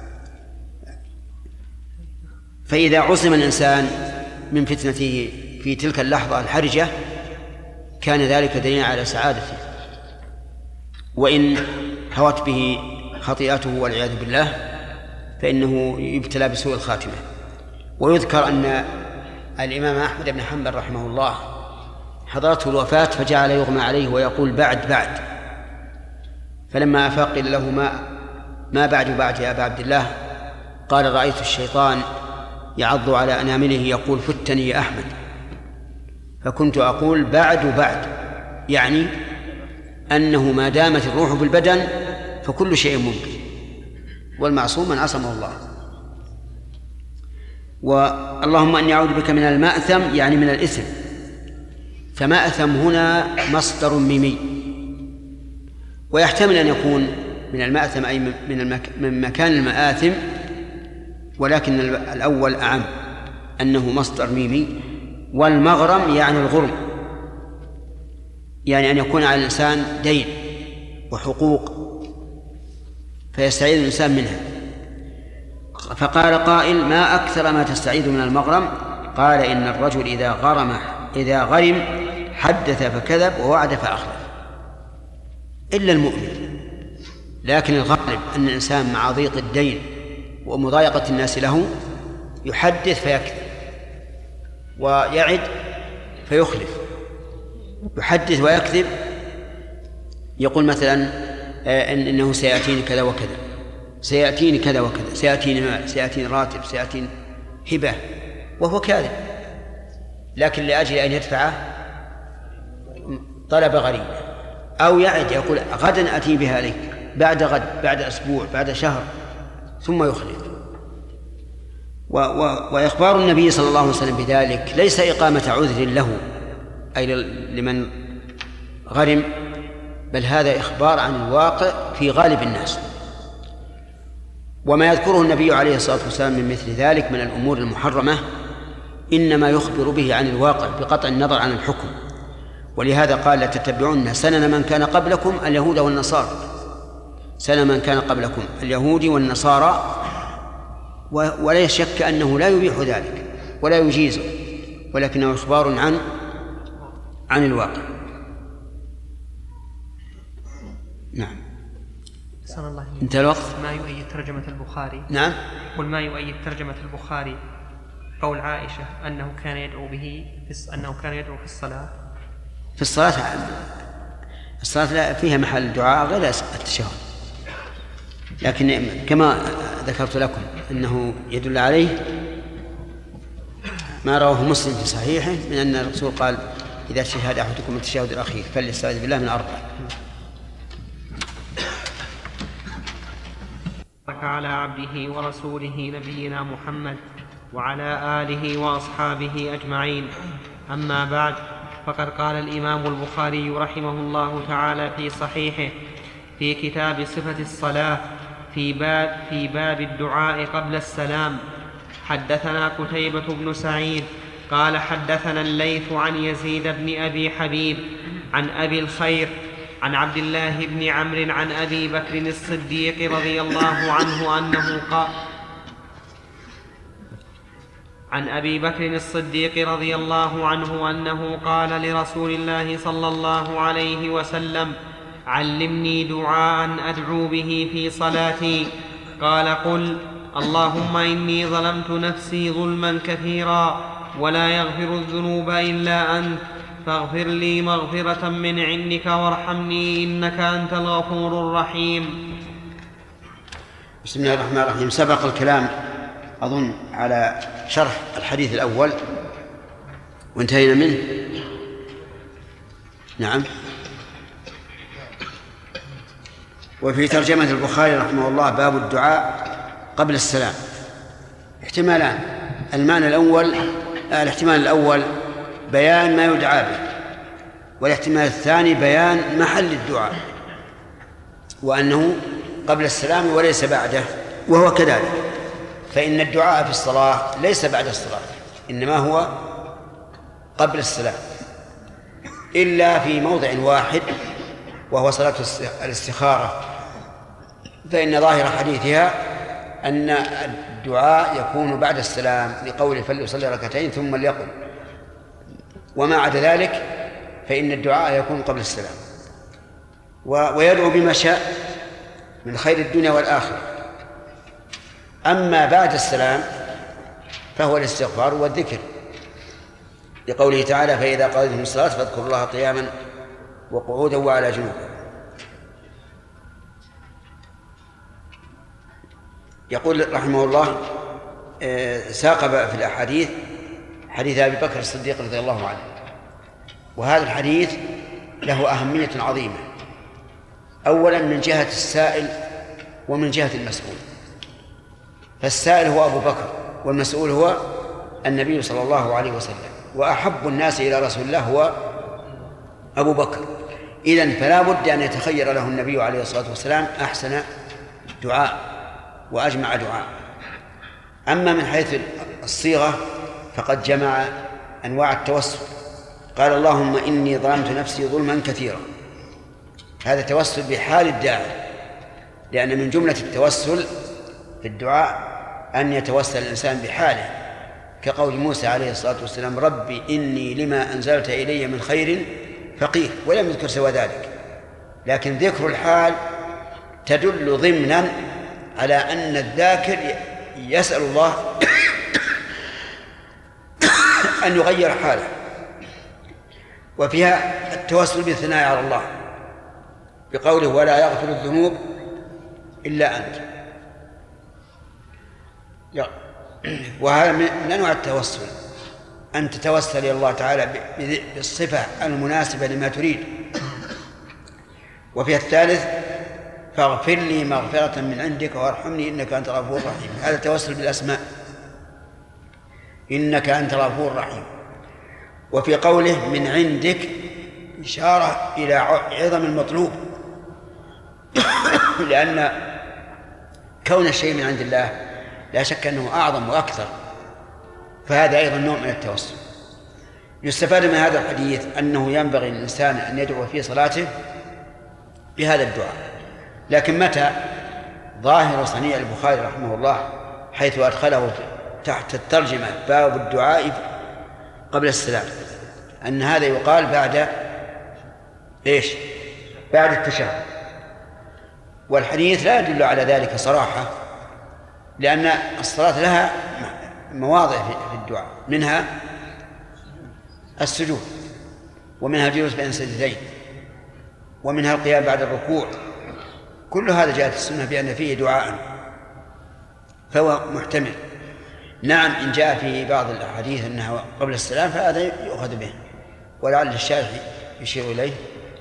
فإذا عصم الإنسان من فتنته في تلك اللحظة الحرجة كان ذلك دليلا على سعادته، وإن هوت به خطيئته والعياذ بالله فإنه يبتلى بسوء الخاتمة. ويذكر أن الإمام أحمد بن حنبل رحمه الله حضرته الوفاة فجعل يغمى عليه ويقول بعد، فلما أفاق قيل له ما بعد يا أبا عبد الله؟ قال رأيت الشيطان يعض على أنامله يقول فتني يا أحمد، فكنت أقول بعد، يعني أنه ما دامت الروح بالبدن فكل شيء ممكن، والمعصوم من عصمه الله. واللهم أني أعوذ بك من المأثم يعني من الإثم، فمأثم هنا مصدر ميمي، ويحتمل أن يكون من المأثم أي من مكان المآثم، ولكن الأول أعم أنه مصدر ميمي. والمغرم يعني الغرم، يعني أن يكون على الإنسان دين وحقوق فيستعيذ الإنسان منها. فقال قائل: ما أكثر ما تستعيذ من المغرم؟ قال: إن الرجل إذا غرم حدث فكذب ووعد فأخلف، إلا المؤمن. لكن الغالب أن الإنسان مع ضيق الدين ومضايقة الناس له يحدث فيكذب، ويعد فيخلف. يحدث ويكذب، يقول مثلا إنه سيأتيني كذا وكذا، سيأتيني كذا وكذا، سيأتيني مال، سيأتيني راتب، سيأتيني هبة، وهو كاذب. لكن لأجل أن يدفعه طلب غريب، أو يعد يقول غدا أتي بها لك، بعد غد، بعد أسبوع، بعد شهر، ثم يخلف. وإخبار النبي صلى الله عليه وسلم بذلك ليس إقامة عذر له أي لمن غرم، بل هذا إخبار عن الواقع في غالب الناس. وما يذكره النبي عليه الصلاة والسلام من مثل ذلك من الأمور المحرمة إنما يخبر به عن الواقع بقطع النظر عن الحكم. ولهذا قال: لتتبعن سنن من كان قبلكم اليهود والنصارى. سنن من كان قبلكم اليهود والنصارى، ولا شك أنه لا يبيح ذلك ولا يجيزه، ولكنه إخبار عن الواقع. نعم. انتهى الوقت. ما يؤيد ترجمة البخاري. نعم. قل ما يؤيد ترجمة البخاري قول عائشة أنه كان يدعو في الصلاة. في الصلاة لا فيها محل دعاء غير التشهد، لكن كما ذكرت لكم أنه يدل عليه ما رواه مسلم في صحيحه من أن الرسول قال: إذا شهد أحدكم التشهد الأخير فليستعذ بالله من 4. على عبده ورسوله نبينا محمد وعلى آله وأصحابه أجمعين. أما بعد، فقد قال الإمام البخاري رحمه الله تعالى في صحيحه في كتاب صفة الصلاة في باب الدعاء قبل السلام: حدثنا قتيبة بن سعيد قال حدثنا الليث عن يزيد بن أبي حبيب عن أبي الخير عن عبد الله بن عمرو عن أبي بكر الصديق رضي الله عنه أنه قال: عن أبي بكر الصديق رضي الله عنه أنه قال لرسول الله صلى الله عليه وسلم: علمني دعاء أدعو به في صلاتي. قال: قل: اللهم إني ظلمت نفسي ظلما كثيرا ولا يغفر الذنوب إلا أنت، فاغفر لي مغفرة من عندك وارحمني إنك أنت الغفور الرحيم. بسم الله الرحمن الرحيم. سبق الكلام أظن على شرح الحديث الأول وانتهينا منه. نعم. وفي ترجمة البخاري رحمه الله باب الدعاء قبل السلام احتمالان: الاحتمال الأول بيان ما يدعى به، والاحتمال الثاني بيان محل الدعاء، وأنه قبل السلام وليس بعده، وهو كذلك. فإن الدعاء في الصلاة ليس بعد الصلاة، إنما هو قبل السلام، إلا في موضع واحد وهو صلاة الاستخارة، فإن ظاهر حديثها أن الدعاء يكون بعد السلام لقوله: فليصلي ركعتين ثم ليقل. وما عدا ذلك فإن الدعاء يكون قبل السلام، ويدعو بما شاء من خير الدنيا والآخرة. أما بعد السلام فهو الاستغفار والذكر، لقوله تعالى: فإذا قضيتم الصلاة فاذكروا الله قياما وقعودا وعلى جنوب. يقول رحمه الله: ساق في الأحاديث حديث أبي بكر الصديق رضي الله عنه، وهذا الحديث له أهمية عظيمة، أولا من جهة السائل ومن جهة المسؤول. فالسائل هو أبو بكر والمسؤول هو النبي صلى الله عليه وسلم، وأحب الناس إلى رسول الله هو أبو بكر. إذن فلا بد أن يتخير له النبي عليه الصلاة والسلام أحسن دعاء وأجمع دعاء. أما من حيث الصيغة فقد جمع أنواع التوسل، قال اللهم إني ظلمت نفسي ظلما كثيرا، هذا توسل بحال الداعي، لأن من جملة التوسل في الدعاء أن يتوسل الإنسان بحاله، كقول موسى عليه الصلاة والسلام ربي إني لما أنزلت إلي من خير فقير، ولم يذكر سوى ذلك. لكن ذكر الحال تدل ضمنا على أن الذاكر يسأل الله أن يغير حاله، وفيها التوسل بالثناء على الله بقوله ولا يغفر الذنوب إلا أنت. وهذا من أنواع التوسل، أن تتوسل إلى الله تعالى بالصفة المناسبة لما تريد. وفي الثالث فاغفر لي مغفرة من عندك وارحمني إنك أنت الغفور الرحيم، هذا التوسل بالأسماء، إنك أنت الغفور الرحيم. وفي قوله من عندك إشارة إلى عظم المطلوب، لأن كون الشيء من عند الله لا شك أنه أعظم وأكثر، فهذا أيضا نوع من التوسل. يستفاد من هذا الحديث أنه ينبغي للإنسان أن يدعو في صلاته بهذا الدعاء، لكن متى؟ ظاهر صنيع البخاري رحمه الله حيث أدخله تحت الترجمة باب الدعاء قبل السلام، أن هذا يقال بعد إيش؟ بعد التشهد. والحديث لا يدل على ذلك صراحة، لأن الصلاة لها مواضع في الدعاء، منها السجود، ومنها الجلوس بين السجدتين، ومنها القيام بعد الركوع. كل هذا جاءت السنة بأن فيه دعاء، فهو محتمل. نعم إن جاء في بعض الأحاديث أنها قبل السلام فهذا يؤخذ به، ولعل الشارح يشير إليه.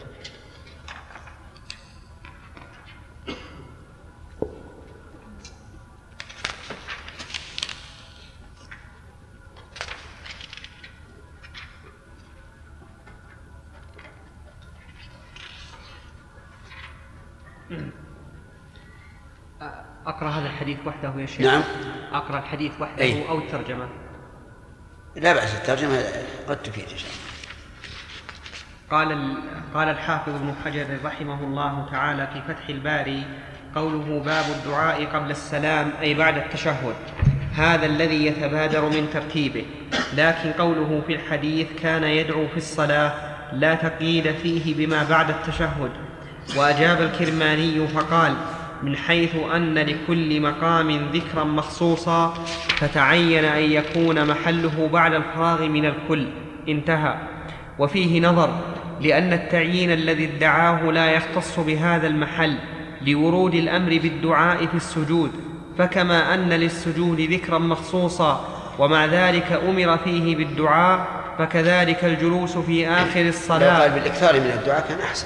أقرأ هذا الحديث وحده يا شيخ؟ نعم أقرأ الحديث وحده أو الترجمة؟ لا بأس، الترجمة قد تفيد إن شاء الله. قال الحافظ ابن حجر رحمه الله تعالى في فتح الباري قوله باب الدعاء قبل السلام أي بعد التشهد، هذا الذي يتبادر من ترتيبه، لكن قوله في الحديث كان يدعو في الصلاة لا تقييد فيه بما بعد التشهد. وأجاب الكرماني فقال من حيث أن لكل مقام ذكرا مخصوصا فتعين أن يكون محله بعد الفراغ من الكل، انتهى. وفيه نظر، لأن التعيين الذي ادعاه لا يختص بهذا المحل لورود الأمر بالدعاء في السجود، فكما أن للسجود ذكرا مخصوصا ومع ذلك أمر فيه بالدعاء، فكذلك الجلوس في آخر الصلاة. لو قال بالإكثار من الدعاء كان أحسن.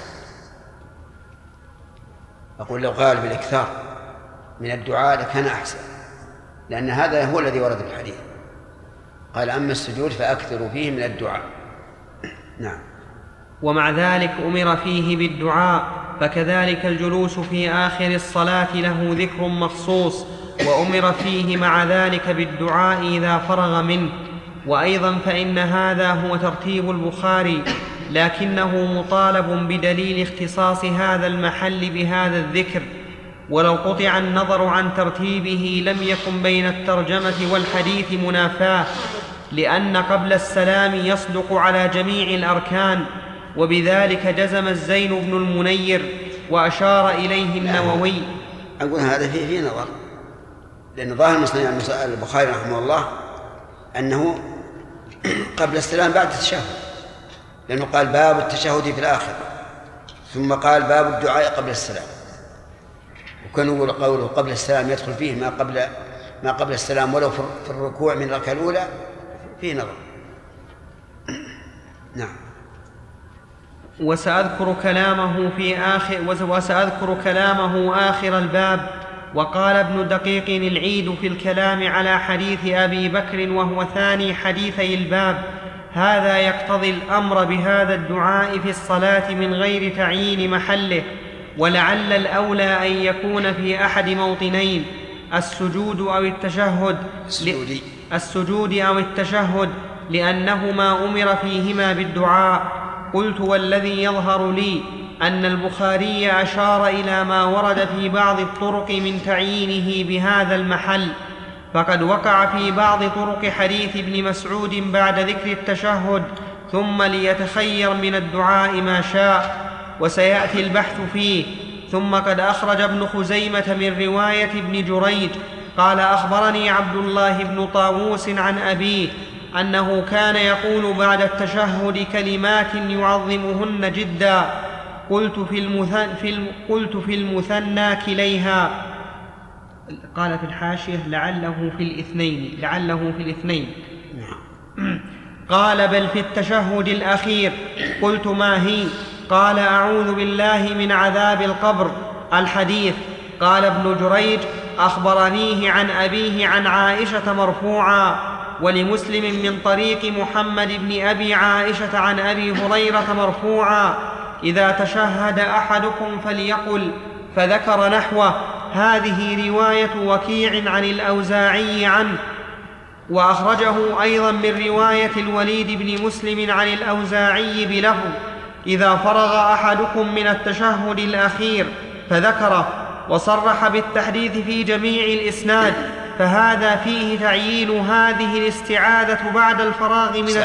أقول لو قال بالإكثار من الدعاء لكان أحسن، لأن هذا هو الذي ورد في الحديث، قال أما السجود فأكثروا فيه من الدعاء. نعم. ومع ذلك أمر فيه بالدعاء، فكذلك الجلوس في آخر الصلاة له ذكر مخصوص وأمر فيه مع ذلك بالدعاء إذا فرغ منه. وأيضا فإن هذا هو ترتيب البخاري، لكنه مطالب بدليل اختصاص هذا المحل بهذا الذكر. ولو قطع النظر عن ترتيبه لم يكن بين الترجمة والحديث منافاة، لأن قبل السلام يصدق على جميع الأركان، وبذلك جزم الزين بن المنير وأشار إليه النووي. أقول هذا فيه نظر، لأن ظاهر مصنع البخاري رحمه الله أنه قبل السلام بعد التشهد، لأنه قال باب التشهد في الآخرة، ثم قال باب الدعاء قبل السلام، وكان يقول قوله قبل السلام يدخل فيه ما قبل السلام ولو في الركوع من الركعة الأولى فيه نظر. نعم. وسأذكر كلامه آخر الباب. وقال ابن دقيق العيد في الكلام على حديث أبي بكر وهو ثاني حديثي الباب: هذا يقتضي الأمر بهذا الدعاء في الصلاة من غير تعيين محله، ولعل الأولى أن يكون في أحد موطنين: السجود أو التشهد لأنهما أمر فيهما بالدعاء. قلت: والذي يظهر لي أن البخاري أشار إلى ما ورد في بعض الطرق من تعيينه بهذا المحل، فقد وقع في بعض طرق حديث ابن مسعود بعد ذكر التشهد ثم ليتخير من الدعاء ما شاء، وسيأتي البحث فيه. ثم قد أخرج ابن خزيمة من رواية ابن جريج قال: أخبرني عبد الله بن طاووس عن أبيه أنه كان يقول بعد التشهد كلمات يعظمهن جدا. قلت في المثنى كليها. قال في الحاشية: لعله في الاثنين. قال: بل في التشهد الأخير. قلت: ما هي؟ قال: أعوذ بالله من عذاب القبر. الحديث. قال ابن جريج: أخبرنيه عن أبيه عن عائشة مرفوعا. ولمسلم من طريق محمد بن أبي عائشة عن أبي هريرة مرفوعا: إذا تشهد أحدكم فليقل، فذكر نحوه. هذه رواية وكيع عن الأوزاعي عنه. وأخرجه أيضا من رواية الوليد بن مسلم عن الأوزاعي بلفظ: إذا فرغ أحدكم من التشهد الأخير، فذكره. وصرح بالتحديث في جميع الإسناد، فهذا فيه تعيين هذه الاستعاذة بعد الفراغ من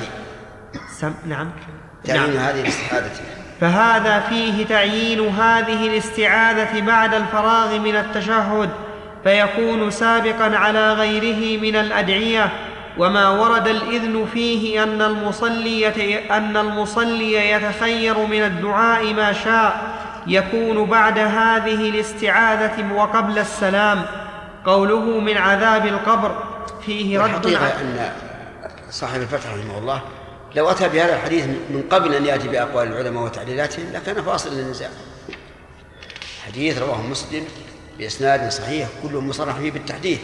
فهذا فيه تعيين هذه الاستعاذة بعد الفراغ من التشهد، فيكون سابقا على غيره من الأدعية. وما ورد الإذن فيه أن المصلي يتخير من الدعاء ما شاء، يكون بعد هذه الاستعاذة وقبل السلام. قوله من عذاب القبر فيه رد الحقيقة أن صاحب الفتح رحمه الله لو أتى بهذا الحديث من قبل أن يأتي بأقوال العلماء وتعليلاتهم لكان فاصل للنزاع. حديث رواه مسلم بإسناد صحيح كله مصرح فيه بالتحديث،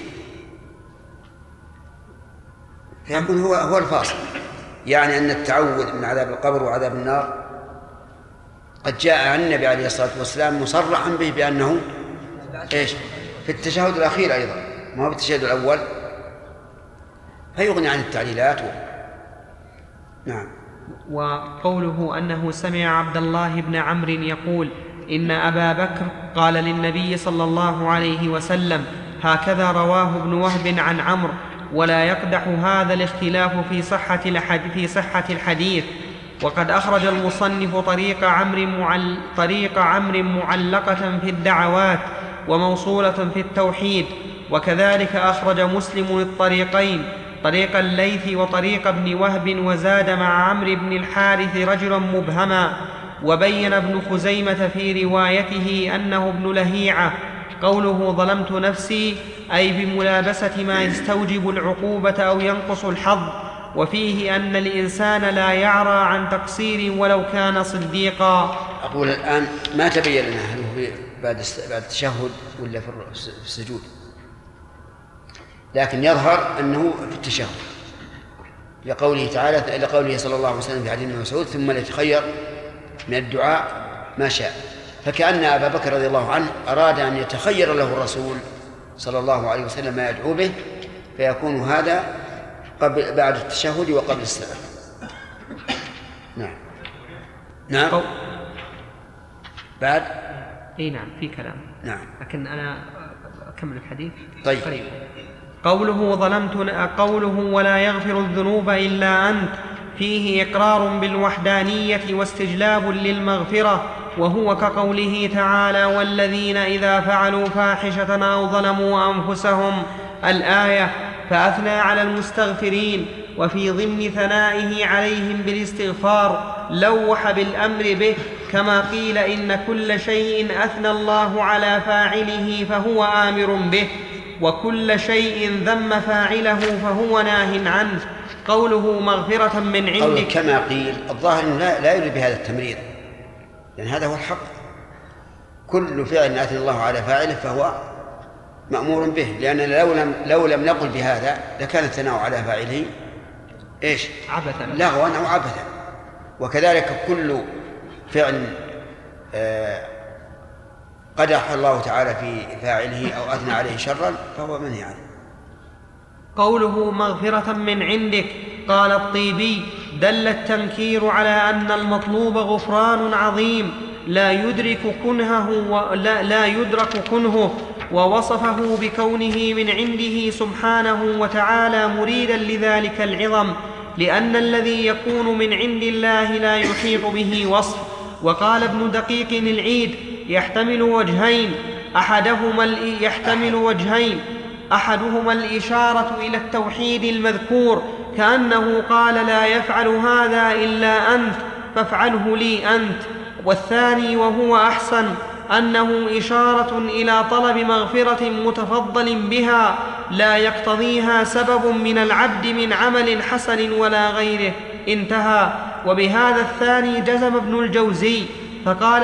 فيكون هو الفاصل. يعني أن التعوذ من عذاب القبر وعذاب النار قد جاء عن النبي عليه الصلاة والسلام مصرحا به بأنه إيش؟ في التشهد الأخير أيضا، ما هو بالتشهد الأول، فيغني عن التعليلات نعم. وقوله أنه سمع عبد الله بن عمرو يقول: إن أبا بكر قال للنبي صلى الله عليه وسلم، هكذا رواه ابن وهب عن عمرو. ولا يقدح هذا الاختلاف في صحة الحديث. وقد أخرج المصنف طريق عمرو معلقة في الدعوات وموصولة في التوحيد. وكذلك أخرج مسلم الطريقين، طريق الليث وطريق ابن وهب، وزاد مع عمرو بن الحارث رجلا مبهما. وبين ابن خزيمة في روايته أنه ابن لهيعة. قوله ظلمت نفسي أي بملابسة ما يستوجب العقوبة أو ينقص الحظ. وفيه أن الإنسان لا يعرى عن تقصير ولو كان صديقا. أقول الآن ما تبين لنا هل هو بعد التشهد ولا في السجود، لكن يظهر أنه في التشهد لقوله صلى الله عليه وسلم في حديث ابن مسعود: ثم ليتخير من الدعاء ما شاء. فكأن أبا بكر رضي الله عنه أراد أن يتخير له الرسول صلى الله عليه وسلم ما يدعو به، فيكون هذا بعد التشهد وقبل السلام. نعم. بعد نعم في كلام. نعم. لكن أنا أكمل الحديث. طيب. قوله ولا يغفر الذنوب إلا أنت فيه إقرار بالوحدانية واستجلاب للمغفرة، وهو كقوله تعالى: والذين إذا فعلوا فاحشة أو ظلموا أنفسهم الآية، فأثنى على المستغفرين. وفي ضمن ثنائه عليهم بالاستغفار لوح بالأمر به، كما قيل إن كل شيء أثنى الله على فاعله فهو آمر به. وكل شيء ذم فاعله فهو ناه عنه. قوله مغفرة من عندك كما قيل الظاهر لا يريد بهذا التمرير، يعني هذا هو الحق. كل فعل أتى الله على فاعله فهو مأمور به، لأن لو لم نقل بهذا لكان الثناء على فاعله إيش؟ عبثا، لغوا أو عبثا. وكذلك كل فعل قدح الله تعالى في فاعله أو أثنى عليه شرا فهو منهي عنه. قوله مغفرة من عندك، قال الطيبي: دل التنكير على أن المطلوب غفران عظيم لا يدرك كنهه، ووصفه بكونه من عنده سبحانه وتعالى مريدا لذلك العظم، لأن الذي يكون من عند الله لا يحيط به وصف. وقال ابن دقيق العيد: يحتمل وجهين أحدهما الإشارة إلى التوحيد المذكور، كأنه قال: لا يفعل هذا إلا أنت فافعله لي أنت. والثاني وهو أحسن أنه إشارة إلى طلب مغفرة متفضل بها لا يقتضيها سبب من العبد من عمل حسن ولا غيره. انتهى. وبهذا الثاني جزم ابن الجوزي فقال: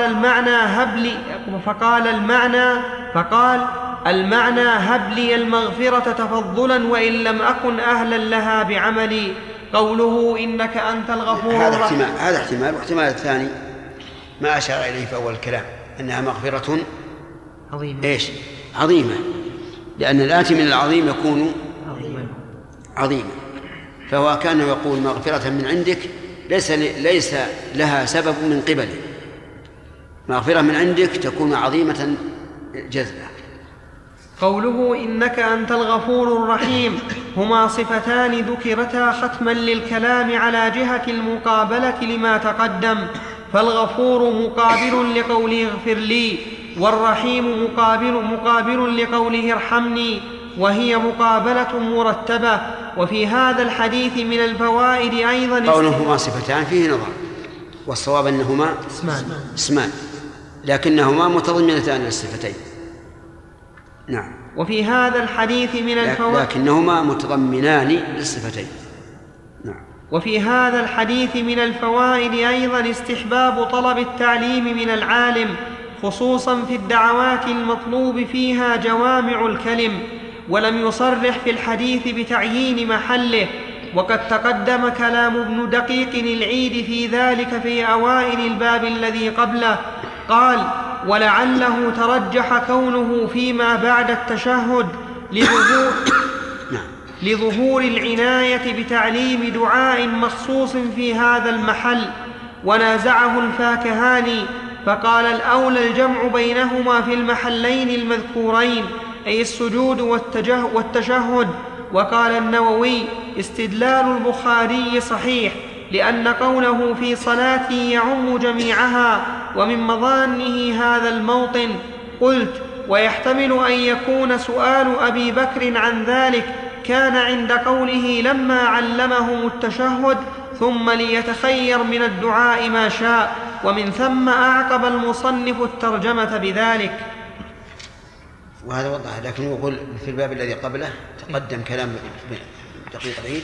المعنى هب لي المغفرة تفضلا وإن لم أكن أهلا لها بعملي. قوله إنك أنت الغفور هذا احتمال. واحتمال الثاني ما أشار إليه في أول الكلام، أنها مغفرة عظيمة، لأن الآتي من العظيم يكون عظيما. فهو كان يقول مغفرة من عندك ليس لها سبب من قبله، مغفرة من عندك تكون عظيمة جزلة. قوله إنك أنت الغفور الرحيم هما صفتان ذكرتا ختما للكلام على جهة المقابلة لما تقدم، فالغفور مقابل لقوله اغفر لي، والرحيم مقابل لقوله ارحمني، وهي مقابلة مرتبة. وفي هذا الحديث من الفوائد أيضا قولهما صفتان فيه نظر، والصواب أنهما اسمان لكنهما متضمنتان للصفتين. نعم. وفي هذا الحديث من الفوائد لكنهما متضمنان للصفتين. نعم. وفي هذا الحديث من الفوائد أيضا استحباب طلب التعليم من العالم، خصوصا في الدعوات المطلوب فيها جوامع الكلم، ولم يصرح في الحديث بتعيين محله. وقد تقدم كلام ابن دقيق العيد في ذلك في أوائل الباب الذي قبله. قال: ولعله ترجح كونه فيما بعد التشهد لظهور العناية بتعليم دعاء مخصوص في هذا المحل. ونازعه الفاكهاني فقال: الأولى الجمع بينهما في المحلين المذكورين، أي السجود والتشهد. وقال النووي: استدلال البخاري صحيح، لأن قوله في صلاته يعم جميعها، ومن مظانه هذا الموطن. قلت: ويحتمل أن يكون سؤال أبي بكر عن ذلك كان عند قوله لما علمهم التشهد ثم ليتخير من الدعاء ما شاء، ومن ثم أعقب المصنف الترجمة بذلك. وهذا وضح، لكن يقول في الباب الذي قبله تقدم كلام دقيق العيد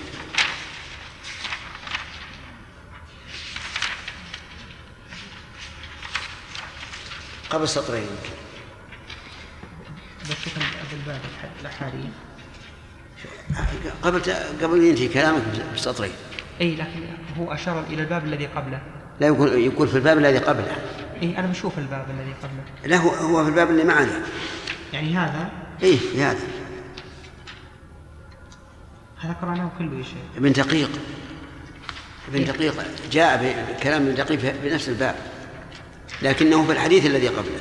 قبل سطرين الباب الأحاديث قبل ينتهي كلامك بسطرين. أي لكن هو أشار إلى الباب الذي قبله. لا يقول في الباب الذي قبله. أي أنا بشوف الباب الذي قبله. لا هو في الباب اللي معنا. يعني هذا؟ إيه هذا. هذا قرأناه كله يا شيخ. ابن دقيق جاء بكلام ابن دقيق بنفس الباب، لكنه في الحديث الذي قبله.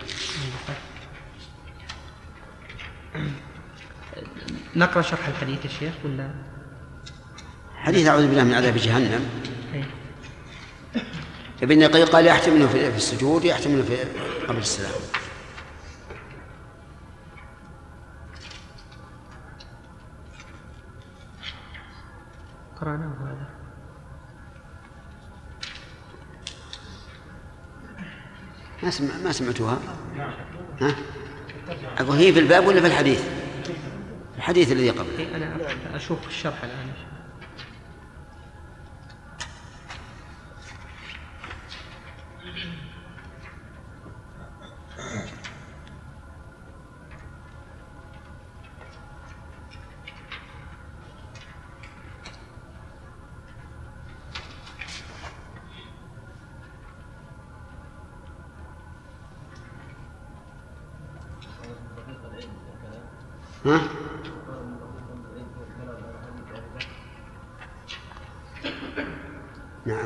نقرأ شرح الحديث يا شيخ ولا؟ حديث أعوذ بالله من عذاب جهنم. ابن دقيق قال يحتمل في السجود، يحتمل في قبل السلام. قرأناه هذا. ما سمعتوها؟ ها؟ أقول هي في الباب ولا في الحديث؟ الحديث الذي قبله. أنا أشوف الشرح الآن. ها؟ نعم.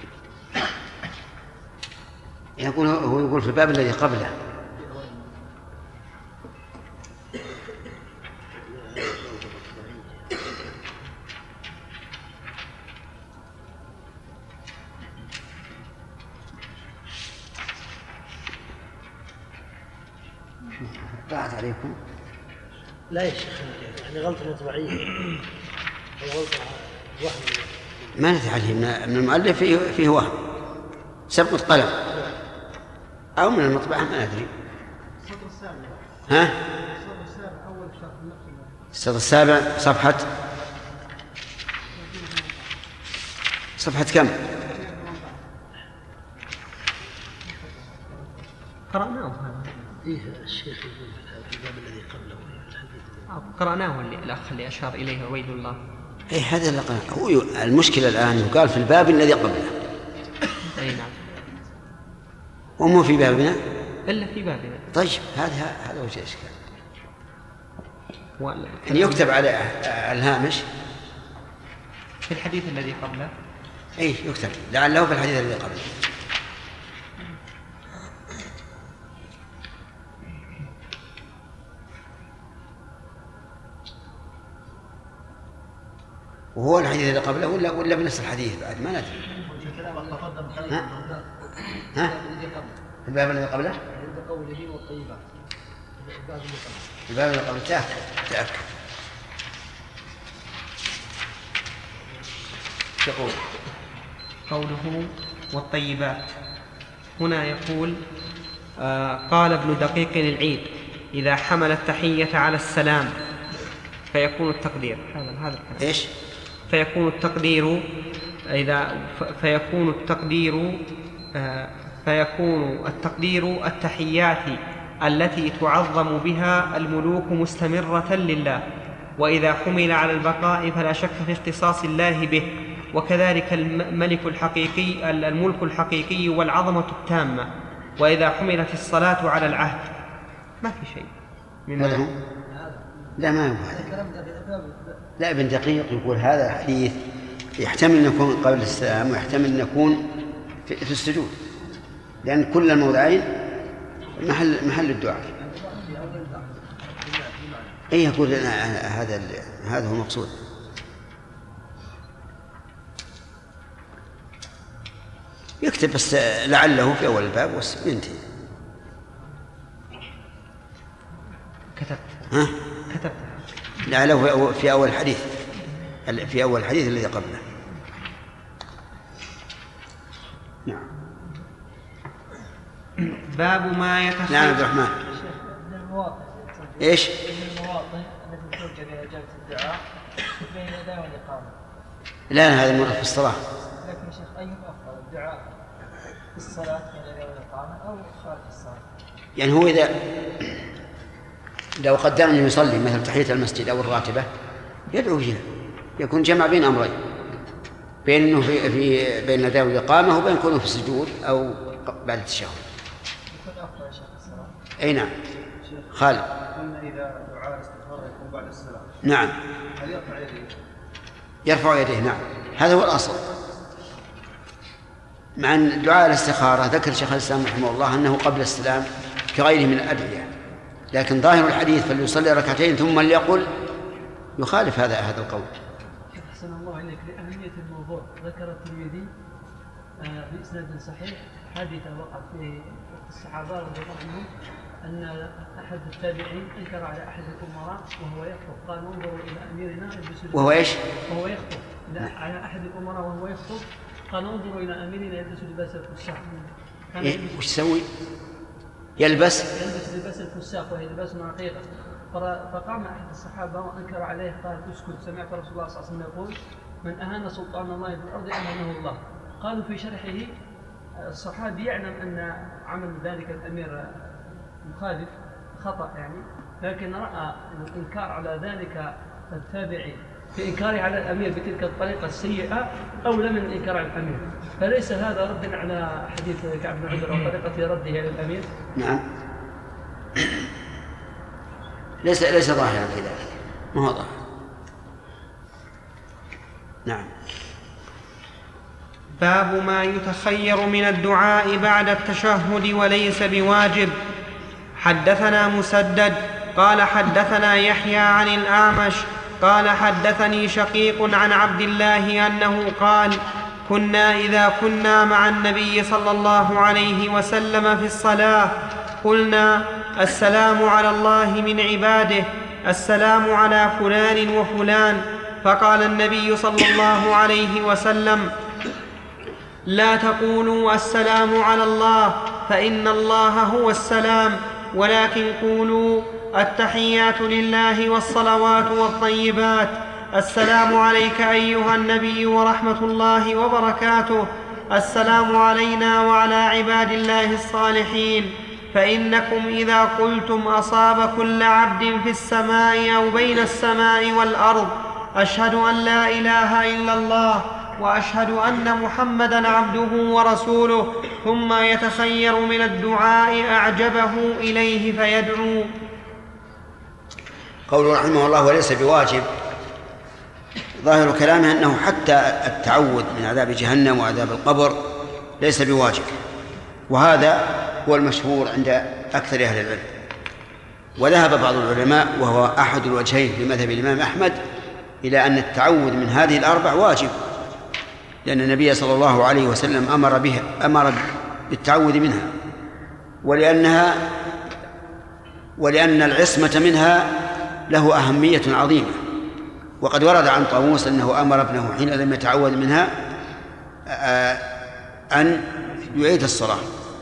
هو يقول في الباب الذي قبله. ضاعت عليكم؟ لا يا شيخ، يعني غلطة مطبعية أو غلطة وهم. ما ندري من المؤلف فيه وهم، سبقة قلم أو من المطبعة ما ندري. السطر السابع. ها؟ السطر السابع أول شرح من نفس الباب. السطر السابع صفحة كم؟ قرأناه هذا. إيه الشيخ يقول في الباب الذي قبله الحديث. قرأناه الأخ اللي أشار إليه عبيد الله. إيه هذا اللي هو المشكلة الآن يقال في الباب الذي قبله. أي نعم. ومو في بابنا؟ إلا في بابنا. طيب هذا وجه إشكال. أن يكتب على الهامش في الحديث الذي قبله. إيه يكتب لعله في الحديث الذي قبله. وهو الحديث اللي قبله ولا بنفس الحديث بعد ما ندري. ها؟ الباب الذي قبله؟ عند قوله والطيبات. الباب الذي قبله تأكد. يقول قوله والطيبات هنا يقول قال ابن دقيق العيد إذا حمل التحية على السلام فيكون التقدير هذا الكلام. إيش؟ فيكون التقدير التحيات التي تعظم بها الملوك مستمرة لله، وإذا حمل على البقاء فلا شك في اختصاص الله به، وكذلك الملك الملك الحقيقي والعظمة التامة، وإذا حملت الصلاة على العهد ما في شيء من هذا. لا ما ينفع. لا ابن دقيق يقول هذا حديث يحتمل أن يكون قبل السلام ويحتمل أن يكون في السجود، لأن كل الموضعين محل الدعاء. أي يقول هذا هو المقصود. يكتب بس لعله في أول الباب وينتهي. كتبت. لعله في أول الحديث الذي قبله. نعم. باب ما يتخيل. نعم عبد الرحمن. ايش؟ المواطن التي توجد إجابة الدعاء بين الأذان والإقامة. لا هذا المرة في الصلاة. لكن يا شيخ أي أفضل الدعاء في الصلاة بين الأذان والإقامة أو خارج الصلاة؟ يعني هو إذا لو قدر أن يصلي مثل تحية المسجد أو الراتبة يدعو فيها، يكون جمع بين أمرين، بين أنه بين الأذان والإقامة وبين كونه في السجود أو بعد التشهد. يكون أفضل يا شيخ الصلاة. أي نعم. خالد. قلنا إذا دعاء الاستغفار يكون بعد السلام. نعم. هل يرفع يديه؟ يرفع يديه نعم، هذا هو الأصل. مع أن دعاء الاستخارة ذكر شيخ الإسلام رحمه الله أنه قبل السلام كغيره من الأدعية، لكن ظاهر الحديث فليصلي ركعتين ثم ليقل يخالف هذا القول. أحسن الله إليك. لأهمية الموضوع ذكر الترمذي بإسناد صحيح حادثة وقعت في الصحابة رضي الله عنهم أن أحد التابعين أنكر على أحد الأمراء وهو يخطب، قال انظروا إلى أميرنا يلبس وهو إيش؟ وهو يخطب على أحد الأمراء وهو يخطب، قال انظروا إلى أميرنا يلبس لباس الفساق. وش يسوي؟ يلبس لباس الفساق وهي لباس عقيقة. فقام أحد الصحابة وأنكر عليه قال اسكت، سمعت رسول الله صلى الله عليه وسلم يقول من أهان سلطان الله في الأرض أهانه الله. قالوا في شرحه الصحابي يعلم أن عمل ذلك الأمير مخالف خطأ يعني، لكن رأى الإنكار على ذلك التابعي في إنكاره على الأمير بتلك الطريقة السيئة أولى من الإنكار على الأمير، فليس هذا ردا على حديث كعب بن عجرة وطريقة رده على الأمير؟ نعم، ليس ظاهرا في ذلك، ما هو ظاهر. نعم. باب ما يتخير من الدعاء بعد التشهد وليس بواجب. حدثنا مسدد قال حدثنا يحيى عن الأعمش قال حدثني شقيق عن عبد الله أنه قال كنا إذا كنا مع النبي صلى الله عليه وسلم في الصلاة قلنا السلام على الله من عباده، السلام على فلان وفلان، فقال النبي صلى الله عليه وسلم لا تقولوا السلام على الله فإن الله هو السلام، ولكن قولوا التحيات لله والصلوات والطيبات، السلام عليك أيها النبي ورحمة الله وبركاته، السلام علينا وعلى عباد الله الصالحين، فإنكم إذا قلتم أصاب كل عبد في السماء أو بين السماء والأرض أشهد أن لا إله إلا الله وأشهد أن محمدًا عبده ورسوله، ثم يتخير من الدعاء أعجبه إليه فيدعو. قوله رحمه الله وليس بواجب، ظاهر كلامه أنه حتى التعوذ من عذاب جهنم وعذاب القبر ليس بواجب، وهذا هو المشهور عند أكثر أهل العلم. وذهب بعض العلماء وهو أحد الوجهين في مذهب الإمام أحمد إلى أن التعوذ من هذه الأربع واجب، لأن النبي صلى الله عليه وسلم أمر بالتعوذ منها، ولأن العصمة منها له أهمية عظيمة. وقد ورد عن طاووس أنه أمر ابنه حين لم يتعوذ منها أن يعيد الصلاة،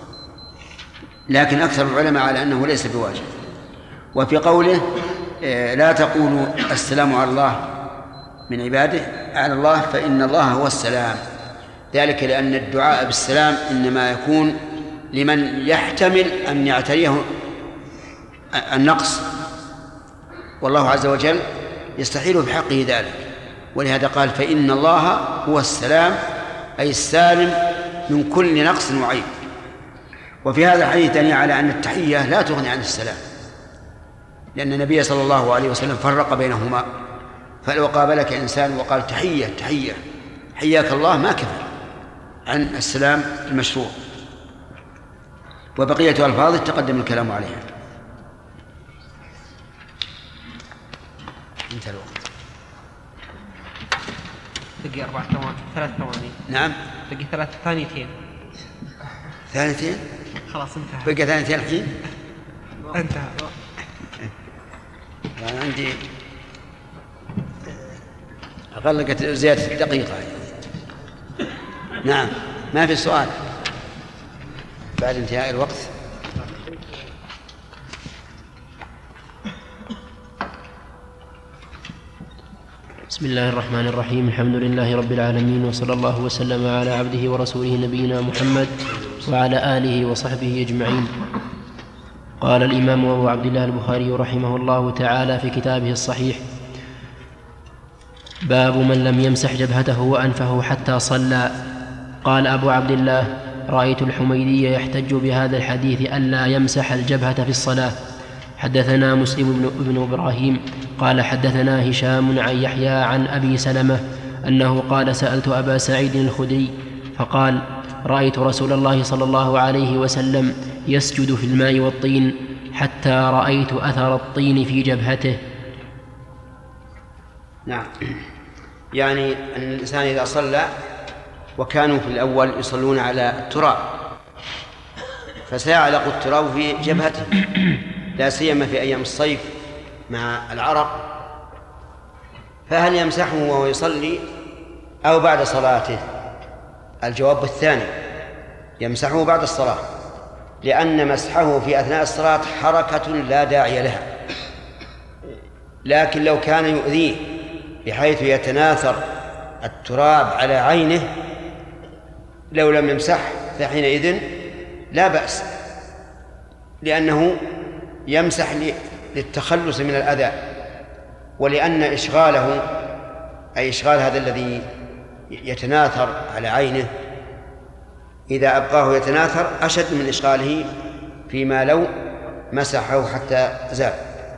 لكن أكثر العلماء على أنه ليس بواجب. وفي قوله لا تقولوا السلام على الله من عباده على الله فإن الله هو السلام، ذلك لأن الدعاء بالسلام إنما يكون لمن يحتمل أن يعتريه النقص، والله عز وجل يستحيل في حقه ذلك، ولهذا قال فإن الله هو السلام، أي السالم من كل نقص وعيب. وفي هذا الحديث دليل على أن التحية لا تغني عن السلام، لأن النبي صلى الله عليه وسلم فرق بينهما، فلو قابلك إنسان وقال تحية تحية حياك الله ما كفى عن السلام المشروع، وبقية ألفاظ تقدم الكلام عليها. انتهى الوقت. بقي 3 ثواني. نعم بقي 3 ثانيتين. ثانيتين؟ خلاص انتهى. بقي ثانيتين الحين؟ انتهى. أنا عندي غلقت زيادة دقيقة. نعم، ما في سؤال بعد انتهاء الوقت. بسم الله الرحمن الرحيم، الحمد لله رب العالمين، وصلى الله وسلم على عبده ورسوله نبينا محمد وعلى آله وصحبه أجمعين. قال الإمام أبو عبد الله البخاري رحمه الله تعالى في كتابه الصحيح: باب من لم يمسح جبهته وأنفه حتى صلى. قال أبو عبد الله: رأيت الحميدي يحتج بهذا الحديث ألا يمسح الجبهة في الصلاة. حدثنا مسلم بن إبراهيم قال حدثنا هشام عن يحيى عن أبي سلمة أنه قال: سألت أبا سعيد الخدري فقال: رأيت رسول الله صلى الله عليه وسلم يسجد في الماء والطين حتى رأيت أثر الطين في جبهته. نعم، يعني أن الإنسان إذا صلى وكانوا في الأول يصلون على التراب فسيعلق التراب في جبهته، لا سيما في أيام الصيف مع العرق، فهل يمسحه وهو يصلي أو بعد صلاته؟ الجواب الثاني، يمسحه بعد الصلاة، لأن مسحه في أثناء الصلاة حركة لا داعي لها، لكن لو كان يؤذيه بحيث يتناثر التراب على عينه لو لم يمسح فحينئذ لا بأس، لأنه يمسح للتخلص من الأذى، ولأن إشغاله أي إشغال هذا الذي يتناثر على عينه إذا أبقاه يتناثر أشد من إشغاله فيما لو مسحه حتى زال.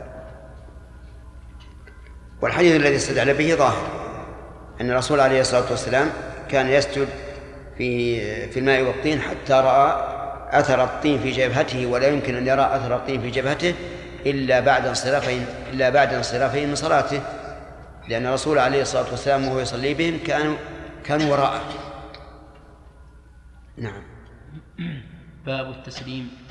والحديث الذي استدل به ظاهر أن الرسول عليه الصلاة والسلام كان يسجد في الماء والطين حتى رأى أثر الطين في جبهته، ولا يمكن أن يرى أثر الطين في جبهته إلا بعد انصرافين من صلاته، لأن الرسول عليه الصلاة والسلام وهو يصلي بهم كانوا وراءه. نعم. باب التسليم.